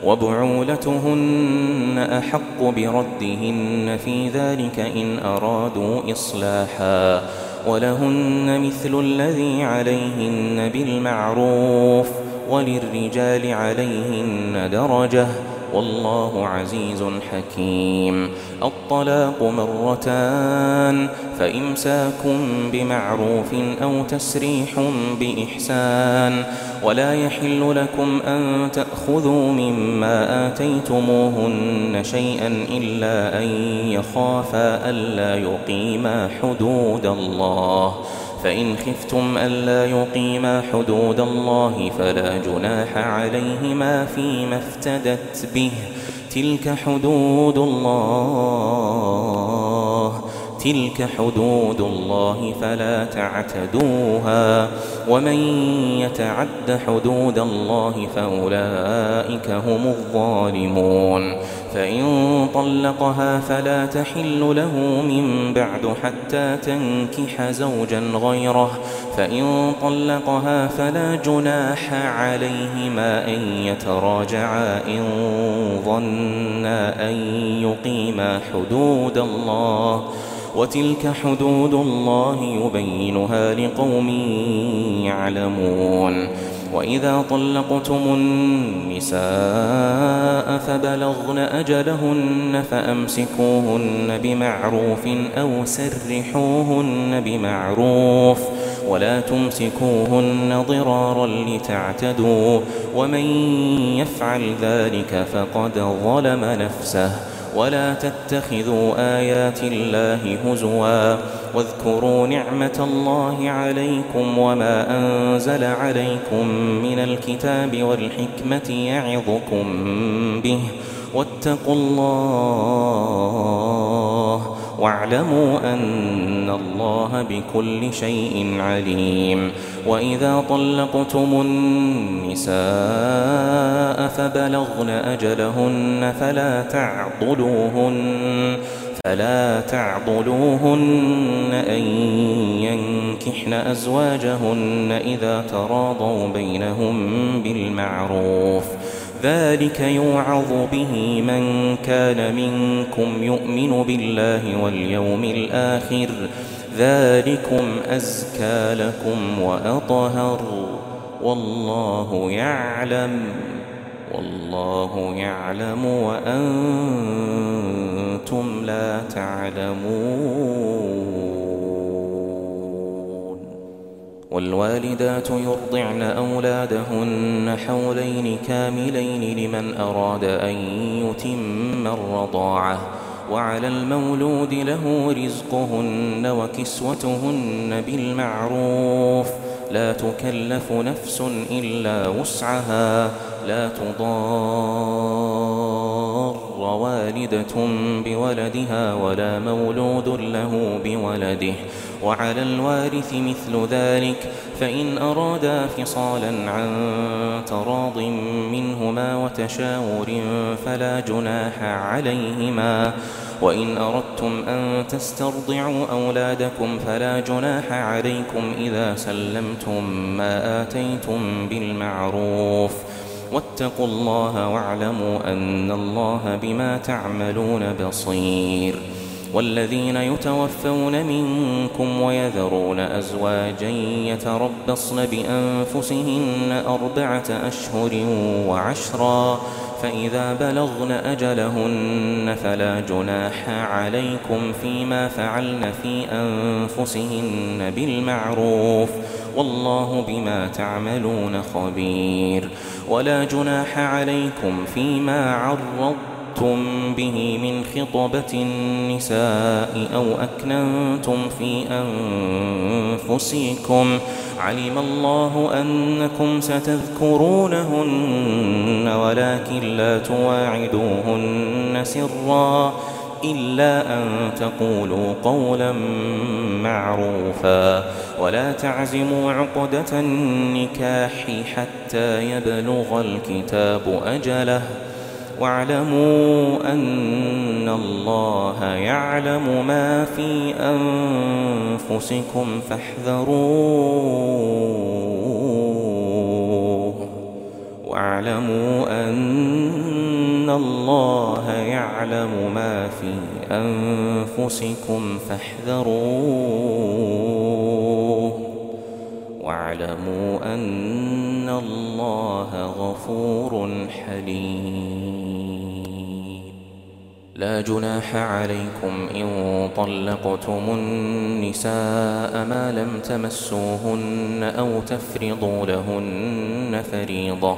وبعولتهن أحق بردهن في ذلك إن أرادوا إصلاحا ولهن مثل الذي عليهن بالمعروف وللرجال عليهن درجة والله عزيز حكيم. الطلاق 2 فإمساك بمعروف أو تسريح بإحسان ولا يحل لكم أن تأخذوا مما آتيتموهن شيئا إلا أن يخافا ألا يقيما حدود الله فإن خفتم ألا يقيما حدود الله فلا جناح عليهما فيما افتدت به تلك حدود الله فلا تعتدوها ومن يتعد حدود الله فأولئك هم الظالمون. فإن طلقها فلا تحل له من بعد حتى تنكح زوجا غيره فإن طلقها فلا جناح عليهما أن يتراجعا إن ظنا أن يقيما حدود الله وتلك حدود الله يبينها لقوم يعلمون. وإذا طلقتم النساء فبلغن أجلهن فأمسكوهن بمعروف أو سرحوهن بمعروف ولا تمسكوهن ضرارا لتعتدوا ومن يفعل ذلك فقد ظلم نفسه. ولا تتخذوا آيات الله هزوا واذكروا نعمة الله عليكم وما أنزل عليكم من الكتاب والحكمة يعظكم به واتقوا الله واعلموا أن الله بكل شيء عليم. وإذا طلقتم النساء فبلغن أجلهن فلا تعضلوهن أن ينكحن أزواجهن إذا تراضوا بينهم بالمعروف ذلك يوعظ به من كان منكم يؤمن بالله واليوم الآخر ذلكم أزكى لكم وأطهر والله يعلم وأنتم لا تعلمون. والوالدات يرضعن أولادهن حولين كاملين لمن أراد أن يتم الرضاعة وعلى المولود له رزقهن وكسوتهن بالمعروف لا تكلف نفس إلا وسعها لا تضار والدة بولدها ولا مولود له بولده وعلى الوارث مثل ذلك فإن أرادا فصالا عن تراض منهما وتشاور فلا جناح عليهما. وإن أردتم أن تسترضعوا أولادكم فلا جناح عليكم إذا سلمتم ما آتيتم بالمعروف واتقوا الله واعلموا أن الله بما تعملون بصير. والذين يتوفون منكم ويذرون أزواجا يتربصن بأنفسهن 4 أشهر و10 فإذا بلغن أجلهن فلا جناح عليكم فيما فعلن في أنفسهن بالمعروف والله بما تعملون خبير ولا جناح عليكم فيما عرضتم به من خطبة النساء أو أكننتم في أنفسكم علم الله أنكم ستذكرونهن ولكن لا تواعدوهن سرا إلا أن تقولوا قولا معروفا ولا تعزموا عقدة النكاح حتى يبلغ الكتاب أجله واعلموا أن الله يعلم ما في أنفسكم فاحذروه واعلموا أن الله يعلم ما في أنفسكم فاحذروه واعلموا أن الله غفور حليم لا جناح عليكم إن طلقتم النساء ما لم تمسوهن أو تفرضوا لهن فريضة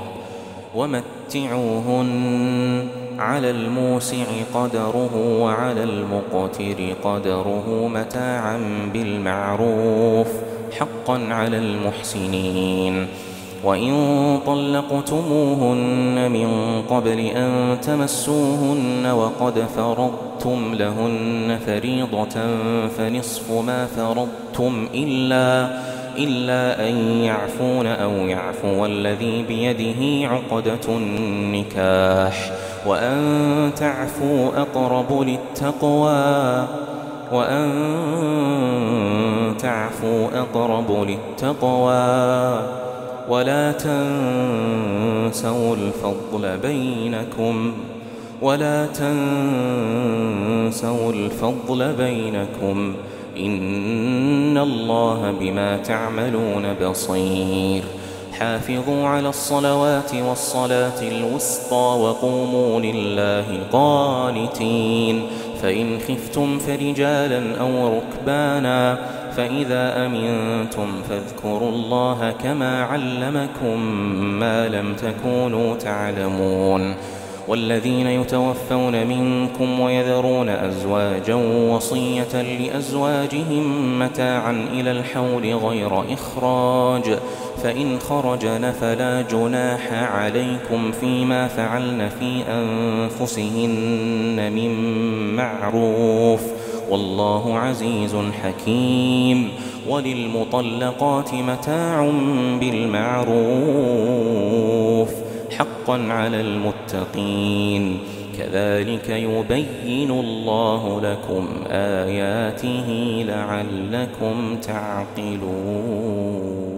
ومتعوهن على الموسع قدره وعلى المقتر قدره متاعا بالمعروف حقا على المحسنين وإن طلقتموهن من قبل أن تمسوهن وقد فرضتم لهن فريضة فنصف ما فرضتم إلا أن يعفون أو يعفو الذي بيده عقدة النكاح وأن تعفوا أقرب للتقوى ولا تنسوا الفضل بينكم إن الله بما تعملون بصير حافظوا على الصلوات والصلاة الوسطى وقوموا لله قانتين فإن خفتم فرجالا أو ركبانا فإذا أمنتم فاذكروا الله كما علمكم ما لم تكونوا تعلمون والذين يتوفون منكم ويذرون أزواجا وصية لأزواجهم متاعا إلى الحول غير إخراج فإن خرجن فلا جناح عليكم فيما فعلن في أنفسهن من معروف والله عزيز حكيم وللمطلقات متاع بالمعروف حقا على المتقين كذلك يبين الله لكم آياته لعلكم تعقلون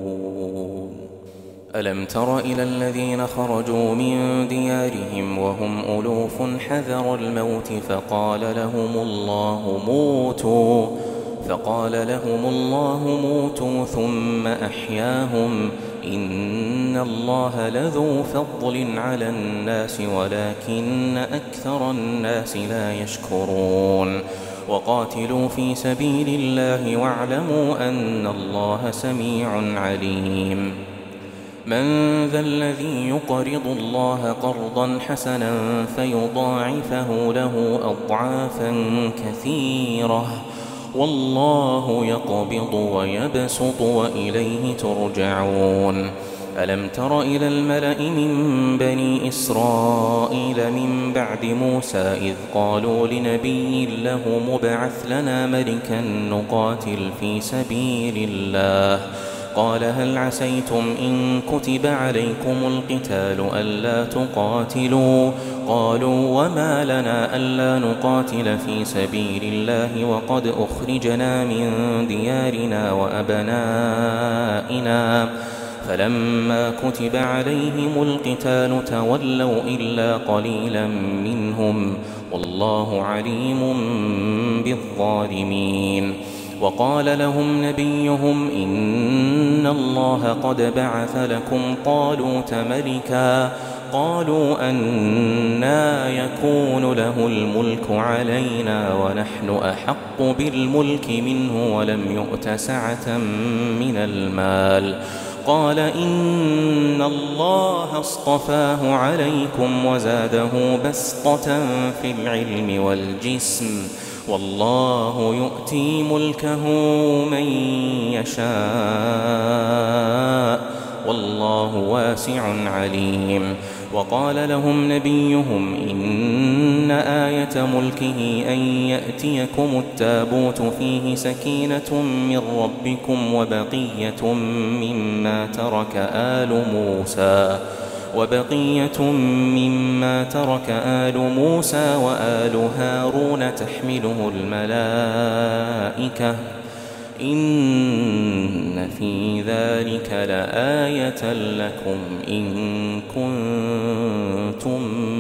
ألم تر إلى الذين خرجوا من ديارهم وهم ألوف حذر الموت فقال لهم الله موتوا ثم أحياهم إن الله لذو فضل على الناس ولكن أكثر الناس لا يشكرون وقاتلوا في سبيل الله واعلموا أن الله سميع عليم من ذا الذي يقرض الله قرضا حسنا فيضاعفه له أضعافا كثيرة والله يقبض ويبسط وإليه ترجعون ألم تر إلى الملأ من بني إسرائيل من بعد موسى إذ قالوا لنبي له مبعث لنا ملكا نقاتل في سبيل الله قال هل عسيتم إن كتب عليكم القتال ألا تقاتلوا قالوا وما لنا ألا نقاتل في سبيل الله وقد أخرجنا من ديارنا وأبنائنا فلما كتب عليهم القتال تولوا إلا قليلا منهم والله عليم بالظالمين. وقال لهم نبيهم إن الله قد بعث لكم طالوت ملكا قالوا أنى يكون له الملك علينا ونحن أحق بالملك منه ولم يؤت سعة من المال قال إن الله اصطفاه عليكم وزاده بسطة في العلم والجسم والله يؤتي ملكه من يشاء والله واسع عليم. وقال لهم نبيهم إن آية ملكه أن يأتيكم التابوت فيه سكينة من ربكم وبقية مما ترك آل موسى وآل هارون تحمله الملائكة إن في ذلك لآية لكم إن كنتم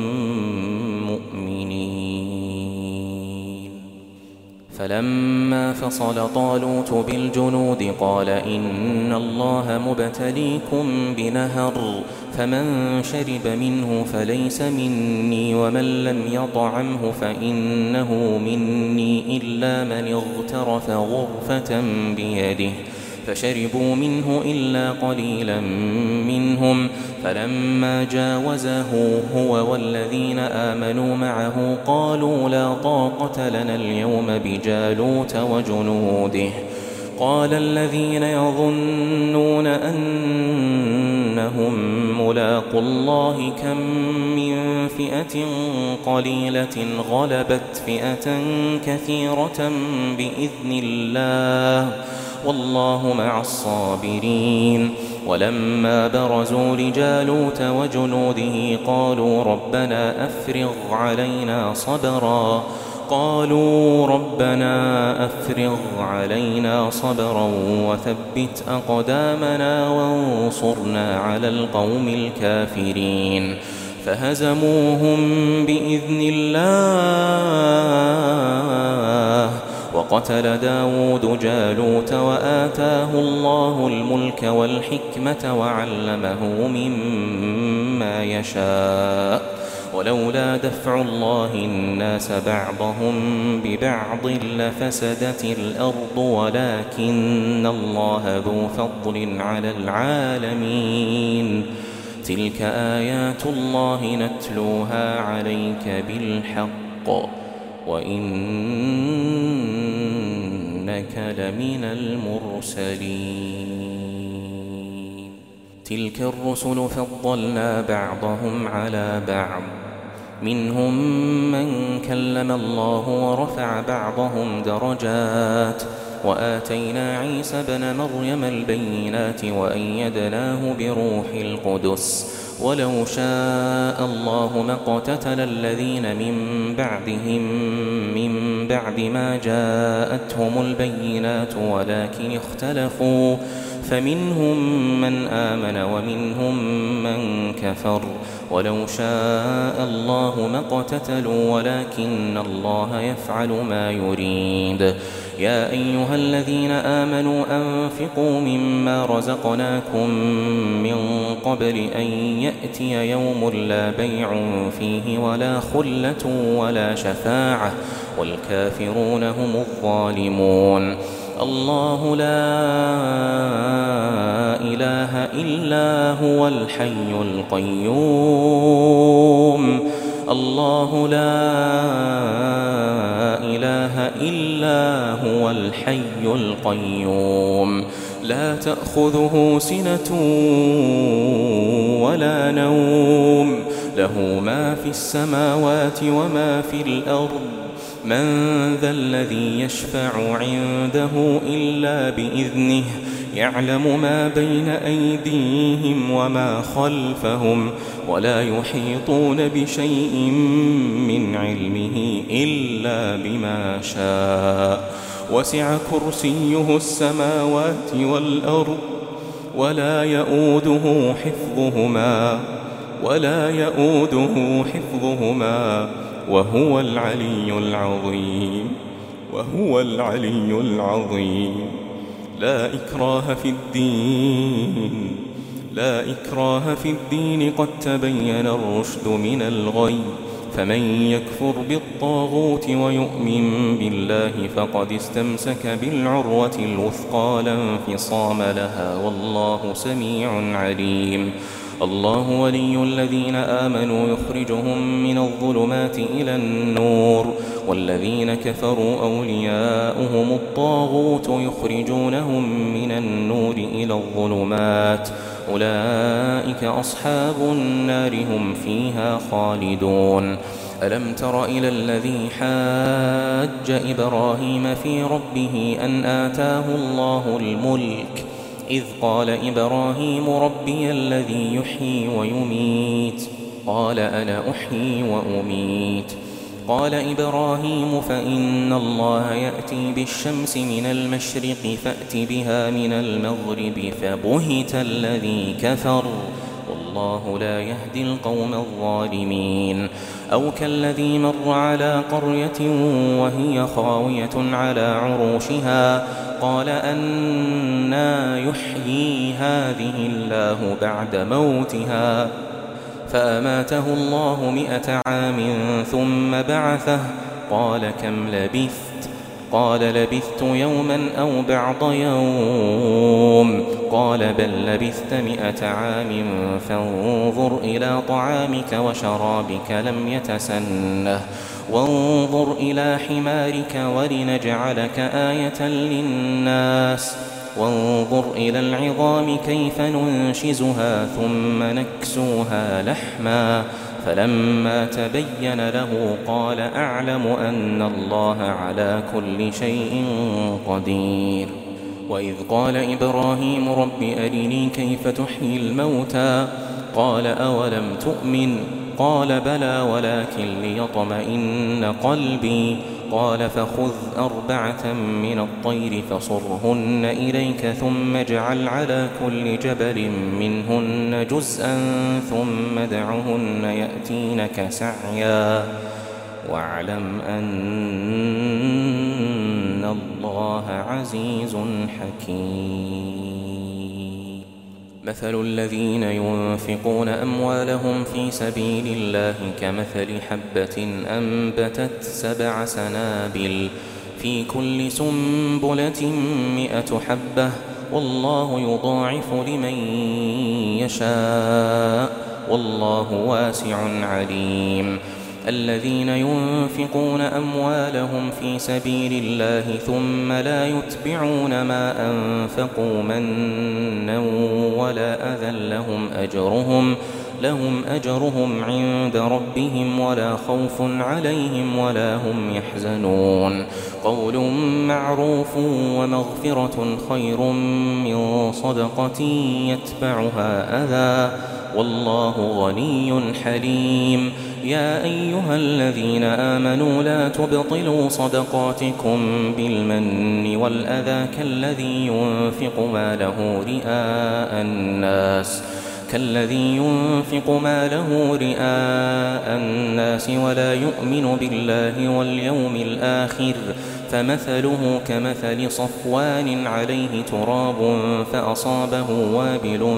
مؤمنين. فلما فصل طالوت بالجنود قال إن الله مبتليكم بنهر فمن شرب منه فليس مني ومن لم يطعمه فإنه مني إلا من اغترف غرفة بيده فشربوا منه إلا قليلا منهم فلما جاوزه هو والذين آمنوا معه قالوا لا طاقة لنا اليوم بجالوت وجنوده قال الذين يظنون أنهم ملاقوا الله كم من فئة قليلة غلبت فئة كثيرة بإذن الله والله مع الصابرين. ولما برزوا لجالوت وجنوده قالوا ربنا أفرغ علينا صبرا وثبت أقدامنا وانصرنا على القوم الكافرين فهزموهم بإذن الله وقتل داود جالوت وآتاه الله الملك والحكمة وعلمه مما يشاء ولولا دفع الله الناس بعضهم ببعض لفسدت الأرض ولكن الله ذو فضل على العالمين. تلك آيات الله نتلوها عليك بالحق وإنك لمن المرسلين. تلك الرسل فضلنا بعضهم على بعض منهم من كلم الله ورفع بعضهم درجات وآتينا عيسى ابن مريم البينات وأيدناه بروح القدس ولو شاء الله ما اقتتل الذين من بعدهم من بعد ما جاءتهم البينات ولكن اختلفوا فمنهم من آمن ومنهم من كفر ولو شاء الله ما اقتتلوا ولكن الله يفعل ما يريد. يا أيها الذين آمنوا أنفقوا مما رزقناكم من قبل أن يأتي يوم لا بيع فيه ولا خلة ولا شفاعة والكافرون هم الظالمون. الله لا إله إلا هو الحي القيوم الله لا إله إلا هو الحي القيوم لا تأخذه سنة ولا نوم له ما في السماوات وما في الأرض من ذا الذي يشفع عنده إلا بإذنه يعلم ما بين أيديهم وما خلفهم ولا يحيطون بشيء من علمه إلا بما شاء وسع كرسيه السماوات والأرض ولا يؤوده حفظهما وهو العلي العظيم. لا إكراه في الدين قد تبين الرشد من الغي، فمن يكفر بالطاغوت ويؤمن بالله فقد استمسك بالعروة الوثقى لا انفصام لها، والله سميع عليم. الله ولي الذين آمنوا يخرجهم من الظلمات إلى النور، والذين كفروا أولياؤهم الطاغوت يخرجونهم من النور إلى الظلمات، أولئك أصحاب النار هم فيها خالدون. ألم تر إلى الذي حاج إبراهيم في ربه أن آتاه الله الملك، إذ قال إبراهيم ربي الذي يحيي ويميت، قال أنا أحيي وأميت. قال إبراهيم فإن الله يأتي بالشمس من المشرق فأت بها من المغرب، فبهت الذي كفر، والله لا يهدي القوم الظالمين. أو كالذي مر على قرية وهي خاوية على عروشها، قال أنى يحيي هذه الله بعد موتها، فأماته الله 100 عام ثم بعثه، قال كم لبثت؟ قال لبثت يوما أو بعض يوم، قال بل لبثت 100 عام فانظر إلى طعامك وشرابك لم يتسنه، وانظر إلى حمارك ولنجعلك آية للناس، وانظر إلى العظام كيف ننشزها ثم نكسوها لحما، فلما تبين له قال أعلم أن الله على كل شيء قدير. وإذ قال إبراهيم رب أرني كيف تحيي الموتى، قال أولم تؤمن؟ قال بلى ولكن ليطمئن قلبي، قال فخذ 4 من الطير فصرهن إليك ثم اجعل على كل جبل منهن جزءا ثم ادعهن يأتينك سعيا، واعلم أن الله عزيز حكيم. مثل الذين ينفقون أموالهم في سبيل الله كمثل حبة أنبتت 7 سنابل في كل سنبلة 100 حبة، والله يضاعف لمن يشاء، والله واسع عليم. الذين ينفقون أموالهم في سبيل الله ثم لا يتبعون ما أنفقوا منا ولا أذى لهم أجرهم عند ربهم ولا خوف عليهم ولا هم يحزنون. قول معروف ومغفرة خير من صدقة يتبعها أذى، والله غني حليم. يا أيها الذين آمنوا لا تبطلوا صدقاتكم بالمن والأذى كالذي ينفق ماله رئاء الناس ولا يؤمن بالله واليوم الآخر، فمثله كمثل صفوان عليه تراب فأصابه وابل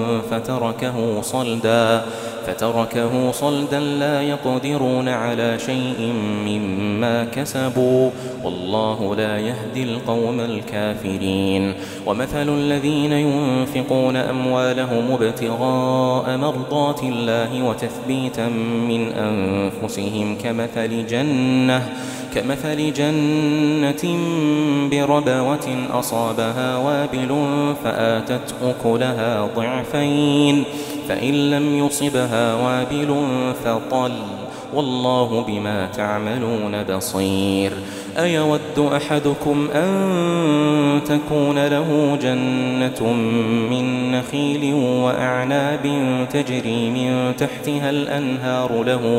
فتركه صلدا لا يقدرون على شيء مما كسبوا، والله لا يهدي القوم الكافرين. ومثل الذين ينفقون أموالهم ابتغاء مرضات الله وتثبيتا من أنفسهم كمثل جنة بربوة أصابها وابل فآتت أكلها ضعفين، فإن لم يصبها وابل فطل، والله بما تعملون بصير. أيود أحدكم أن تكون له جنة من نخيل وأعناب تجري من تحتها الأنهار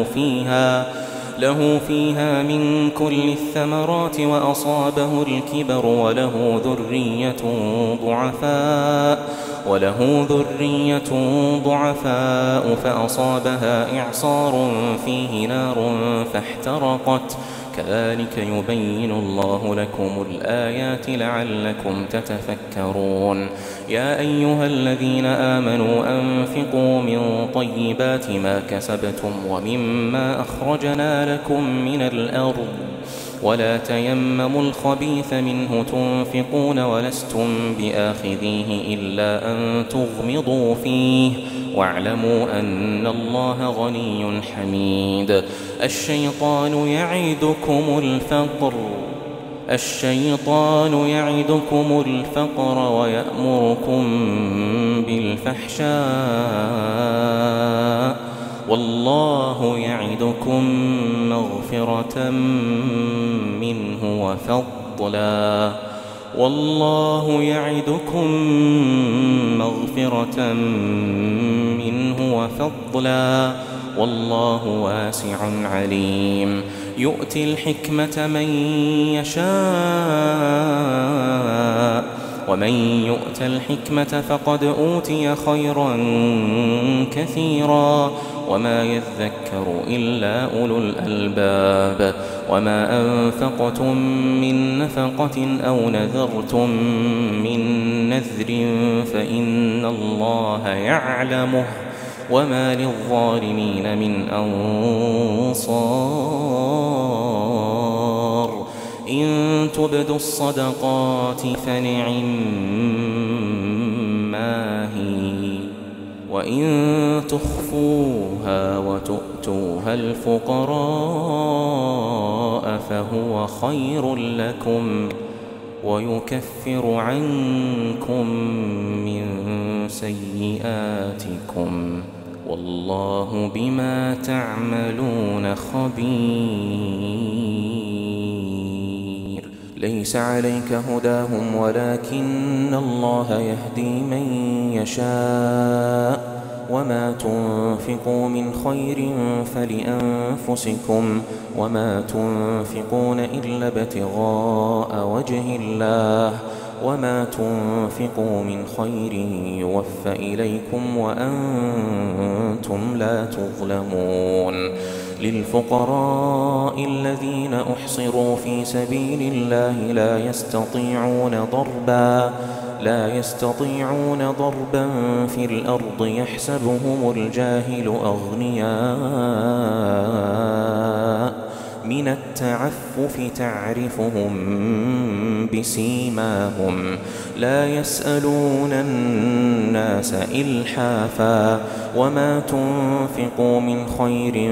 له فيها من كل الثمرات وأصابه الكبر وله ذرية ضعفاء وله ذرية ضعفاء فأصابها إعصار فيه نار فاحترقت كذلك يبين الله لكم الآيات لعلكم تتفكرون يا أيها الذين آمنوا أنفقوا من طيبات ما كسبتم ومما أخرجنا لكم من الأرض ولا تيمموا الخبيث منه تنفقون ولستم بآخذيه إلا أن تغمضوا فيه واعلموا أن الله غني حميد الشيطان يعدكم الفقر ويأمركم بالفحشاء والله يعدكم مغفرة منه وفضلا والله واسع عليم يؤتي الحكمة من يشاء ومن يؤت الحكمة فقد أوتي خيرا كثيرا وما يذكر إلا أولو الألباب وما أنفقتم من نفقة أو نذرتم من نذر فإن الله يعلمه وما للظالمين من أنصار إن تبدوا الصدقات فنعما هي وإن تخفوها وتؤتوها الفقراء فهو خير لكم ويكفر عنكم من سيئاتكم والله بما تعملون خبير ليس عليك هداهم ولكن الله يهدي من يشاء وما تنفقوا من خير فلأنفسكم وما تنفقون إلا ابتغاء وجه الله وما تنفقوا من خير يوفى إليكم وأنتم لا تظلمون للفقراء الذين أحصروا في سبيل الله لا يستطيعون ضربا في الأرض يحسبهم الجاهل أغنياء من التعفف تعرفهم بسيماهم لا يسألون الناس إلحافا وما تنفقوا من خير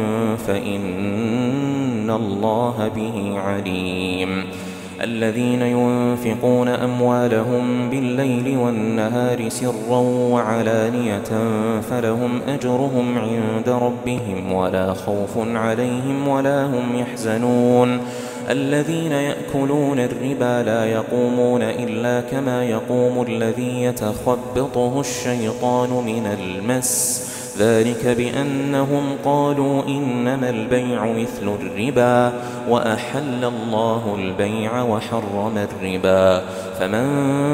فإن الله به عليم الذين ينفقون أموالهم بالليل والنهار سرا وعلانية فلهم أجرهم عند ربهم ولا خوف عليهم ولا هم يحزنون الذين يأكلون الربا لا يقومون إلا كما يقوم الذي يتخبطه الشيطان من المس ذلك بأنهم قالوا إنما البيع مثل الربا وأحل الله البيع وحرم الربا فمن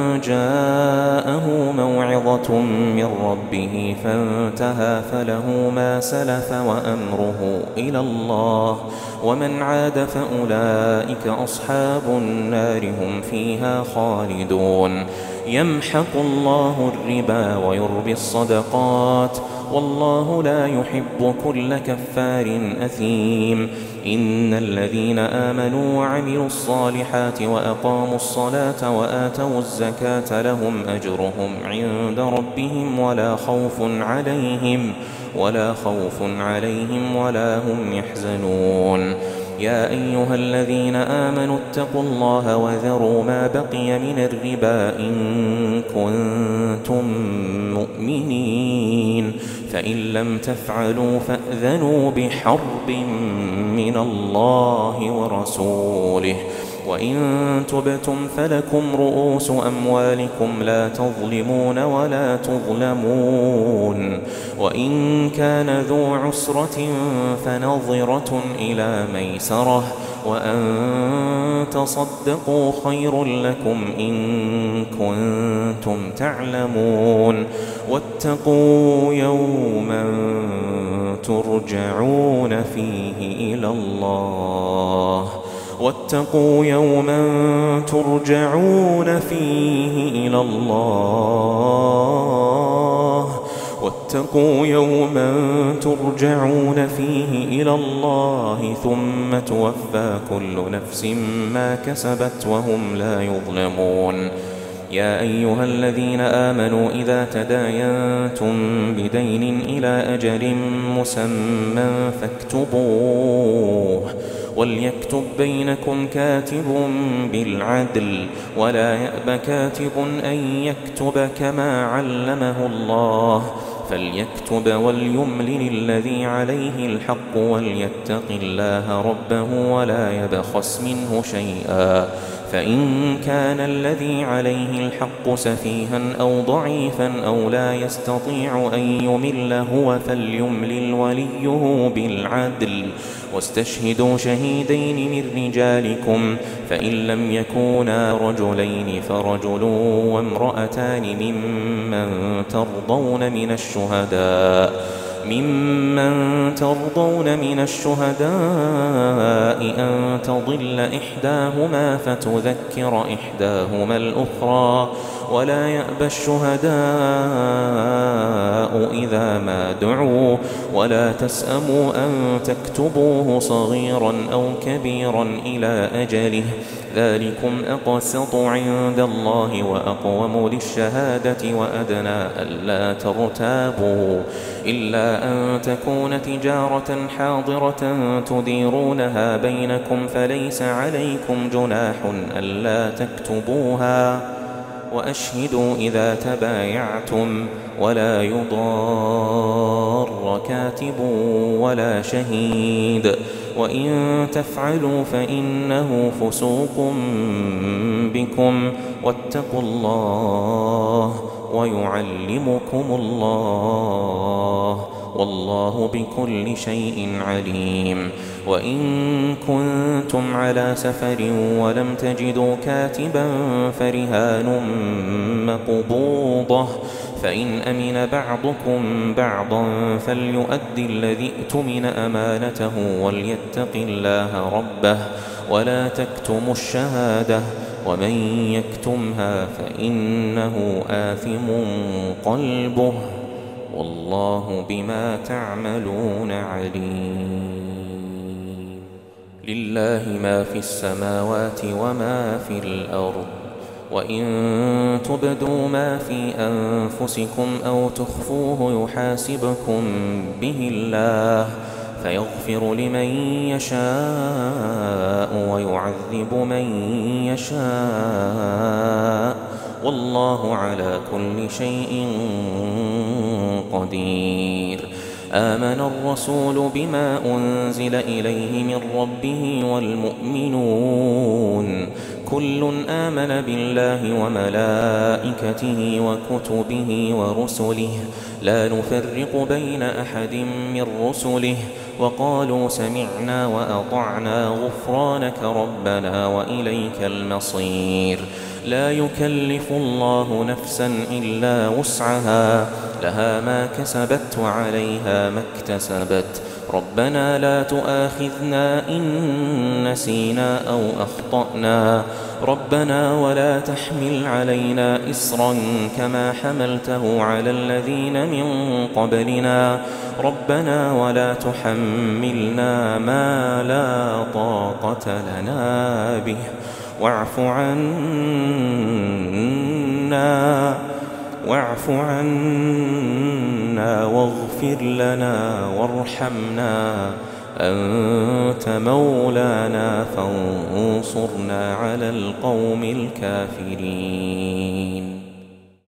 جاءه موعظة من ربه فانتهى فله ما سلف وأمره إلى الله ومن عاد فأولئك أصحاب النار هم فيها خالدون يمحق الله الربا ويربي الصدقات والله لا يحب كل كفار أثيم إن الذين آمنوا وعملوا الصالحات وأقاموا الصلاة وآتوا الزكاة لهم أجرهم عند ربهم ولا خوف عليهم ولا هم يحزنون يا أيها الذين آمنوا اتقوا الله وذروا ما بقي من الربا إن كنتم مؤمنين فإن لم تفعلوا فأذنوا بحرب من الله ورسوله وإن تبتم فلكم رؤوس أموالكم لا تظلمون ولا تظلمون. وإن كان ذو عسرة فنظرة إلى ميسرة، وأن تصدقوا خير لكم إن كنتم تعلمون. واتقوا يوما ترجعون فيه إلى الله واتقوا يوما ترجعون فيه إلى الله واتقوا يوما ترجعون فيه إلى الله ثم توفى كل نفس ما كسبت وهم لا يظلمون. يا أيها الذين آمنوا إذا تداينتم بدين إلى أجل مسمى فاكتبوه، وليكتب بينكم كاتب بالعدل، ولا يأب كاتب أن يكتب كما علمه الله، فليكتب وليملل الذي عليه الحق وليتق الله ربه ولا يبخس منه شيئا، فإن كان الذي عليه الحق سفيها أو ضعيفا أو لا يستطيع أن يمل هو فليملل وليه بالعدل، واستشهدوا شهيدين من رجالكم، فإن لم يكونا رجلين فرجل وامرأتان ممن ترضون من الشهداء أن تضل إحداهما فتذكر إحداهما الأخرى، ولا يأبى الشهداء إذا ما دعوا، ولا تسأموا أن تكتبوه صغيرا أو كبيرا إلى أجله، ذلكم أقسط عند الله وأقوم للشهادة وأدنى ألا ترتابوا، إلا أن تكون تجارة حاضرة تديرونها بينكم فليس عليكم جناح ألا تكتبوها، وأشهدوا إذا تبايعتم، ولا يضار كاتب ولا شهيد، وإن تفعلوا فإنه فسوق بكم، واتقوا الله ويعلمكم الله، والله بكل شيء عليم. وإن كنتم على سفر ولم تجدوا كاتبا فرهان مقبوضة، فإن أمن بعضكم بعضا فليؤدي الذي اؤتمن أمانته وليتق الله ربه ولا تكتموا الشهادة، ومن يكتمها فإنه آثم قلبه، والله بما تعملون عليم. لله ما في السماوات وما في الأرض، وإن تبدوا ما في أنفسكم أو تخفوه يحاسبكم به الله، فيغفر لمن يشاء ويعذب من يشاء، والله على كل شيء قدير. آمن الرسول بما أنزل إليه من ربه والمؤمنون كل آمن بالله وملائكته وكتبه ورسله لا نفرق بين أحد من رسله، وقالوا سمعنا وأطعنا غفرانك ربنا وإليك المصير. لا يكلف الله نفسا إلا وسعها، لها ما كسبت وعليها ما اكتسبت. ربنا لا تؤاخذنا إن نسينا أو أخطأنا، ربنا ولا تحمل علينا إصرا كما حملته على الذين من قبلنا، ربنا ولا تحملنا ما لا طاقة لنا به، واعف عنا واغفر لنا وارحمنا، أنت مولانا فانصرنا على القوم الكافرين.